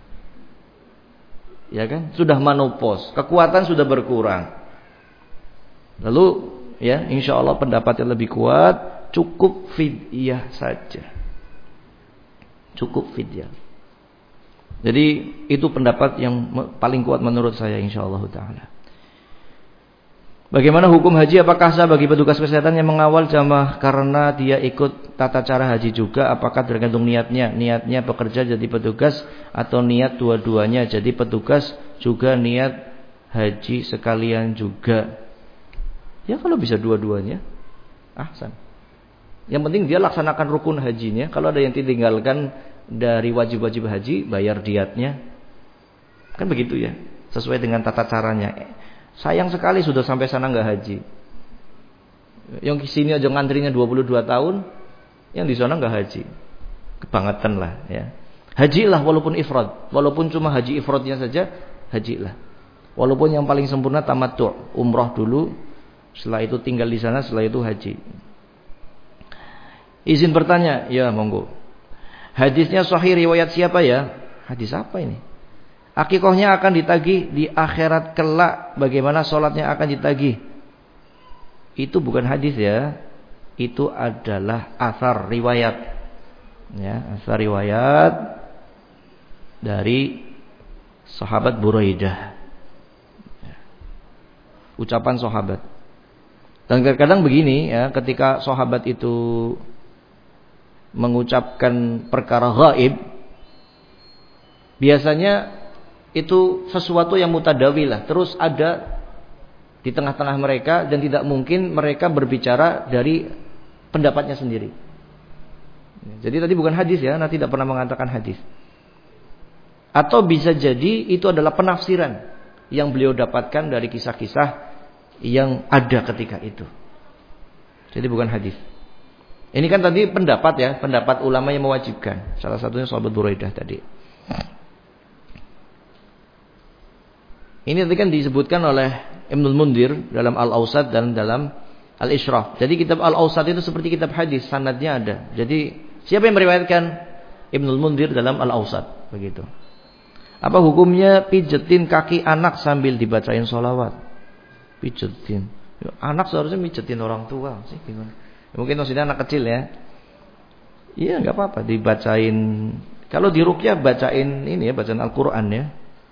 Ya kan? Sudah menopause, kekuatan sudah berkurang. Lalu ya, insyaallah pendapat yang lebih kuat cukup fidyah saja. Cukup fidyah. Jadi itu pendapat yang paling kuat menurut saya insyaallah taala. Bagaimana hukum haji? Apakah sah bagi petugas kesehatan yang mengawal jamaah karena dia ikut tata cara haji juga? Apakah tergantung niatnya? Niatnya bekerja jadi petugas atau niat dua-duanya jadi petugas juga niat haji sekalian juga? Ya kalau bisa dua-duanya, ahsan. Yang penting dia laksanakan rukun hajinya. Kalau ada yang ditinggalkan dari wajib-wajib haji, bayar diatnya. Kan begitu ya. Sesuai dengan tata caranya. Sayang sekali sudah sampai sana nggak haji. Yang di sini aja ngantrinya 22 tahun, yang di sana nggak haji. Kebangetan lah ya. Hajilah walaupun ifrad. Walaupun cuma haji ifradnya saja, hajilah. Walaupun yang paling sempurna tamattu', umrah dulu, setelah itu tinggal di sana, setelah itu haji. Izin bertanya, ya monggo. Hadisnya sahih riwayat siapa ya? Hadis apa ini? Akikahnya akan ditagih di akhirat kelak. Bagaimana sholatnya akan ditagih? Itu bukan hadis ya. Itu adalah asar riwayat. Ya, asar riwayat dari sahabat Buraidah. Ucapan sahabat. Dan kadang-kadang begini ya, ketika sahabat itu mengucapkan perkara gaib, biasanya itu sesuatu yang mutadawi lah, terus ada di tengah-tengah mereka dan tidak mungkin mereka berbicara dari pendapatnya sendiri. Jadi tadi bukan hadis ya, Nabi tidak pernah mengatakan hadis. Atau bisa jadi itu adalah penafsiran yang beliau dapatkan dari kisah-kisah yang ada ketika itu. Jadi bukan hadis. Ini kan tadi pendapat ya, pendapat ulama yang mewajibkan. Salah satunya sahabat Buraidah tadi. Ini tadi kan disebutkan oleh Ibnul Mundir dalam Al-Awsat dan dalam Al-Ishraf. Jadi kitab Al-Awsat itu seperti kitab hadis, sanadnya ada. Jadi siapa yang meriwayatkan? Ibnul Mundir dalam Al-Awsat, begitu. Apa hukumnya pijetin kaki anak sambil dibacain sholawat? Pijetin. Anak seharusnya pijetin orang tua sih, gimana? Mungkin maksudnya anak kecil ya. Iya nggak apa-apa dibacain. Kalau di ruqyah bacain ini ya, bacaan Al-Quran ya.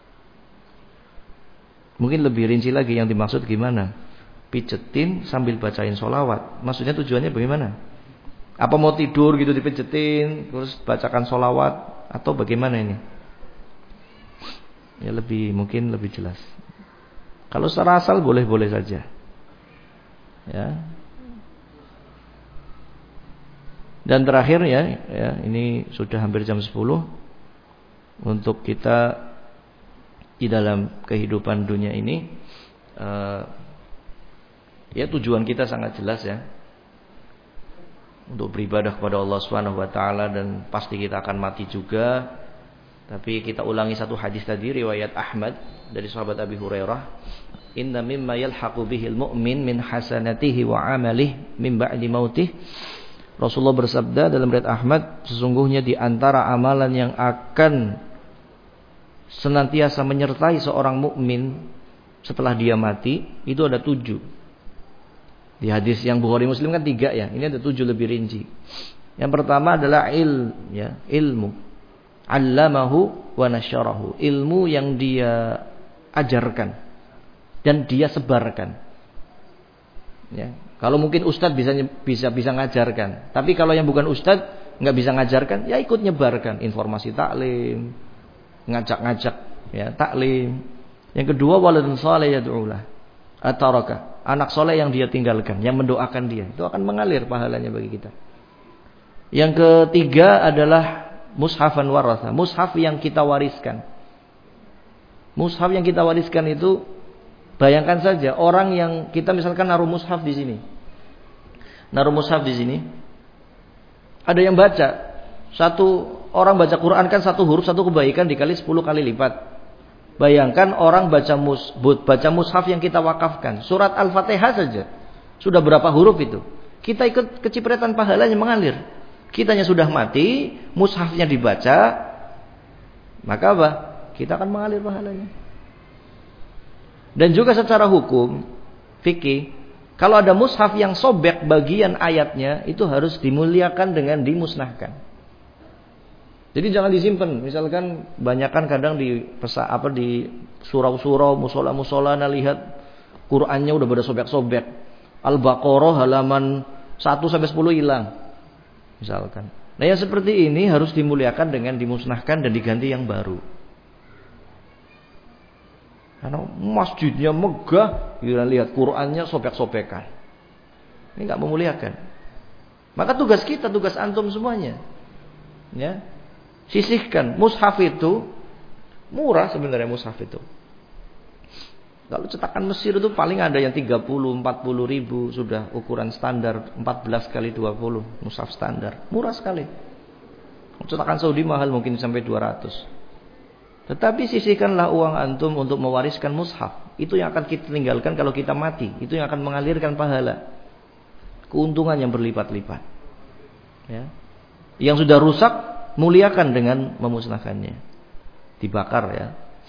Mungkin lebih rinci lagi yang dimaksud gimana? Pijetin sambil bacain sholawat. Maksudnya tujuannya bagaimana? Apa mau tidur gitu dipijetin terus bacakan sholawat atau bagaimana ini? Ya mungkin lebih jelas. Kalau secara asal boleh-boleh saja. Ya. Dan terakhir ya, ini sudah hampir jam 10. Untuk kita di dalam kehidupan dunia ini, ya tujuan kita sangat jelas ya, untuk beribadah kepada Allah Subhanahu Wa Taala dan pasti kita akan mati juga. Tapi kita ulangi satu hadis tadi riwayat Ahmad dari sahabat Abi Hurairah. Inna mimma yalhaqu bihil mu'min min hasanatihi wa amalihi min ba'di mautih. Rasulullah bersabda dalam riwayat Ahmad, sesungguhnya di antara amalan yang akan senantiasa menyertai seorang mukmin setelah dia mati, itu ada 7. Di hadis yang Bukhari Muslim kan 3 ya. Ini ada 7 lebih rinci. Yang pertama adalah ilmu. Allamahu wa nasyarahu. Ilmu yang dia ajarkan dan dia sebarkan. Ya. Kalau mungkin ustadz bisa ngajarkan. Tapi kalau yang bukan ustadz nggak bisa ngajarkan, ya ikut nyebarkan informasi taklim, ngajak-ngajak ya taklim. Yang kedua waladun saleh yad'ulah. Ataraka, anak soleh yang dia tinggalkan, yang mendoakan dia, itu akan mengalir pahalanya bagi kita. Yang ketiga adalah mushafan waratha, mushaf yang kita wariskan. Mushaf yang kita wariskan itu, bayangkan saja orang yang kita misalkan naruh mushaf di sini. Naruh mushaf di sini. Ada yang baca. Satu orang baca Quran kan satu huruf satu kebaikan dikali 10 kali lipat. Bayangkan orang baca mushaf yang kita wakafkan. Surat Al-Fatihah saja. Sudah berapa huruf itu? Kita ikut kecipratan pahalanya mengalir. Kitanya sudah mati, mushafnya dibaca, maka apa? Kita akan mengalir pahalanya. Dan juga secara hukum fikih, kalau ada mushaf yang sobek bagian ayatnya, itu harus dimuliakan dengan dimusnahkan. Jadi jangan disimpan. Misalkan banyakkan kadang di surau-surau, musola-musola, lihat Qur'annya udah pada sobek-sobek. Al-Baqarah halaman 1 sampai 10 hilang. Misalkan. Nah yang seperti ini harus dimuliakan dengan dimusnahkan dan diganti yang baru. Karena masjidnya megah, lihat Qur'annya sobek-sobekan. Ini enggak memuliakan. Maka tugas kita, tugas antum semuanya. Ya. Sisihkan. Mushaf itu murah sebenarnya mushaf itu. Kalau cetakan Mesir itu paling ada yang 30-40 ribu sudah ukuran standar 14 kali 20 mushaf standar. Murah sekali. Cetakan Saudi mahal mungkin sampai 200. Tetapi sisihkanlah uang antum untuk mewariskan mushaf. Itu yang akan kita tinggalkan kalau kita mati. Itu yang akan mengalirkan pahala. Keuntungan yang berlipat-lipat. Ya. Yang sudah rusak muliakan dengan memusnahkannya. Dibakar ya.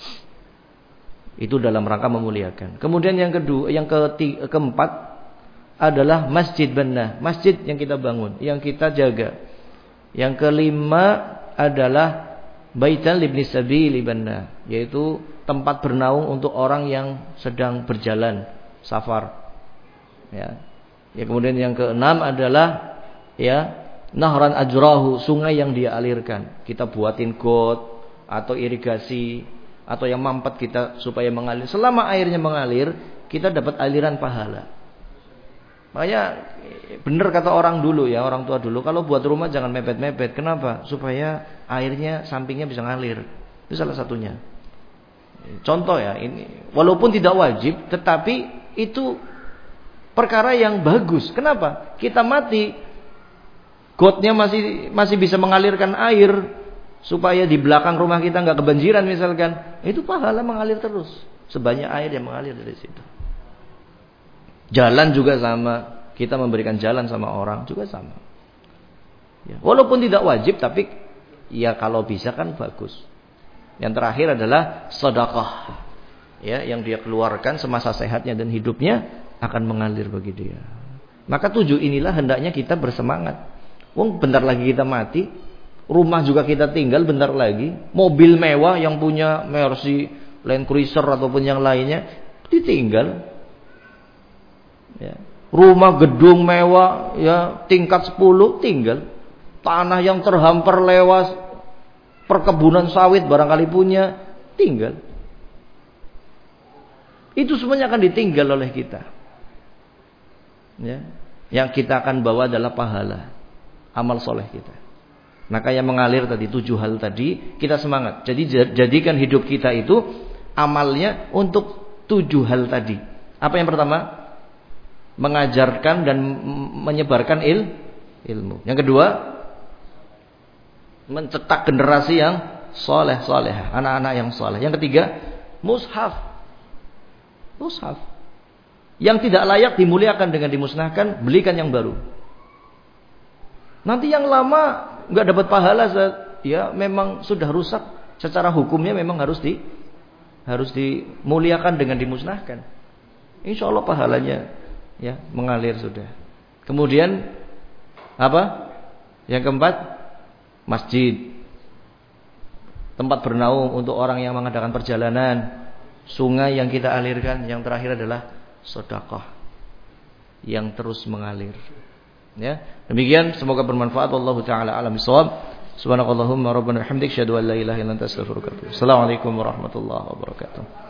Itu dalam rangka memuliakan. Kemudian yang keempat adalah masjid bannah, masjid yang kita bangun, yang kita jaga. Yang kelima adalah baitan libni sabili bannah, yaitu tempat bernaung untuk orang yang sedang berjalan safar. Ya. Ya kemudian yang keenam adalah ya nahran ajrahu, sungai yang dia alirkan. Kita buatin got atau irigasi atau yang mampet kita supaya mengalir. Selama airnya mengalir, kita dapat aliran pahala. Makanya benar kata orang dulu ya, orang tua dulu, kalau buat rumah jangan mepet-mepet. Kenapa? Supaya airnya sampingnya bisa ngalir. Itu salah satunya. Contoh ya, ini walaupun tidak wajib, tetapi itu perkara yang bagus. Kenapa? Kita mati, gotnya masih bisa mengalirkan air. Supaya di belakang rumah kita nggak kebanjiran misalkan, itu pahala mengalir terus sebanyak air yang mengalir dari situ. Jalan juga sama, kita memberikan jalan sama orang juga sama. Ya, walaupun tidak wajib, tapi ya kalau bisa kan bagus. Yang terakhir adalah sedekah, ya yang dia keluarkan semasa sehatnya dan hidupnya akan mengalir bagi dia. Maka 7 inilah hendaknya kita bersemangat. Wong bentar lagi kita mati. Rumah juga kita tinggal bentar lagi. Mobil mewah yang punya Mercy, Land Cruiser ataupun yang lainnya ditinggal. Ya. Rumah gedung mewah ya tingkat 10 tinggal. Tanah yang terhampar lewas, perkebunan sawit barangkali punya, tinggal. Itu semuanya akan ditinggal oleh kita. Ya. Yang kita akan bawa adalah pahala amal soleh kita. Maka yang mengalir tadi 7 hal tadi, kita semangat. Jadi jadikan hidup kita itu amalnya untuk 7 hal tadi. Apa yang pertama? Mengajarkan dan menyebarkan ilmu. Yang kedua, mencetak generasi yang soleh, anak-anak yang soleh. Yang ketiga, mushaf. Yang tidak layak dimuliakan dengan dimusnahkan, belikan yang baru. Nanti yang lama nggak dapat pahala, ya memang sudah rusak. Secara hukumnya memang harus dimuliakan dengan dimusnahkan. Insya Allah pahalanya ya mengalir sudah. Kemudian apa? Yang keempat, masjid. Tempat bernaung untuk orang yang mengadakan perjalanan. Sungai yang kita alirkan. Yang terakhir adalah sedekah yang terus mengalir. Ya, demikian semoga bermanfaat. Wallahu taala alam bisawab. Subhanakallahumma rabbana hamdik, syadu an la ilaha illa anta astaghfiruka wa atubu ilaik. Assalamualaikum warahmatullahi wabarakatuh.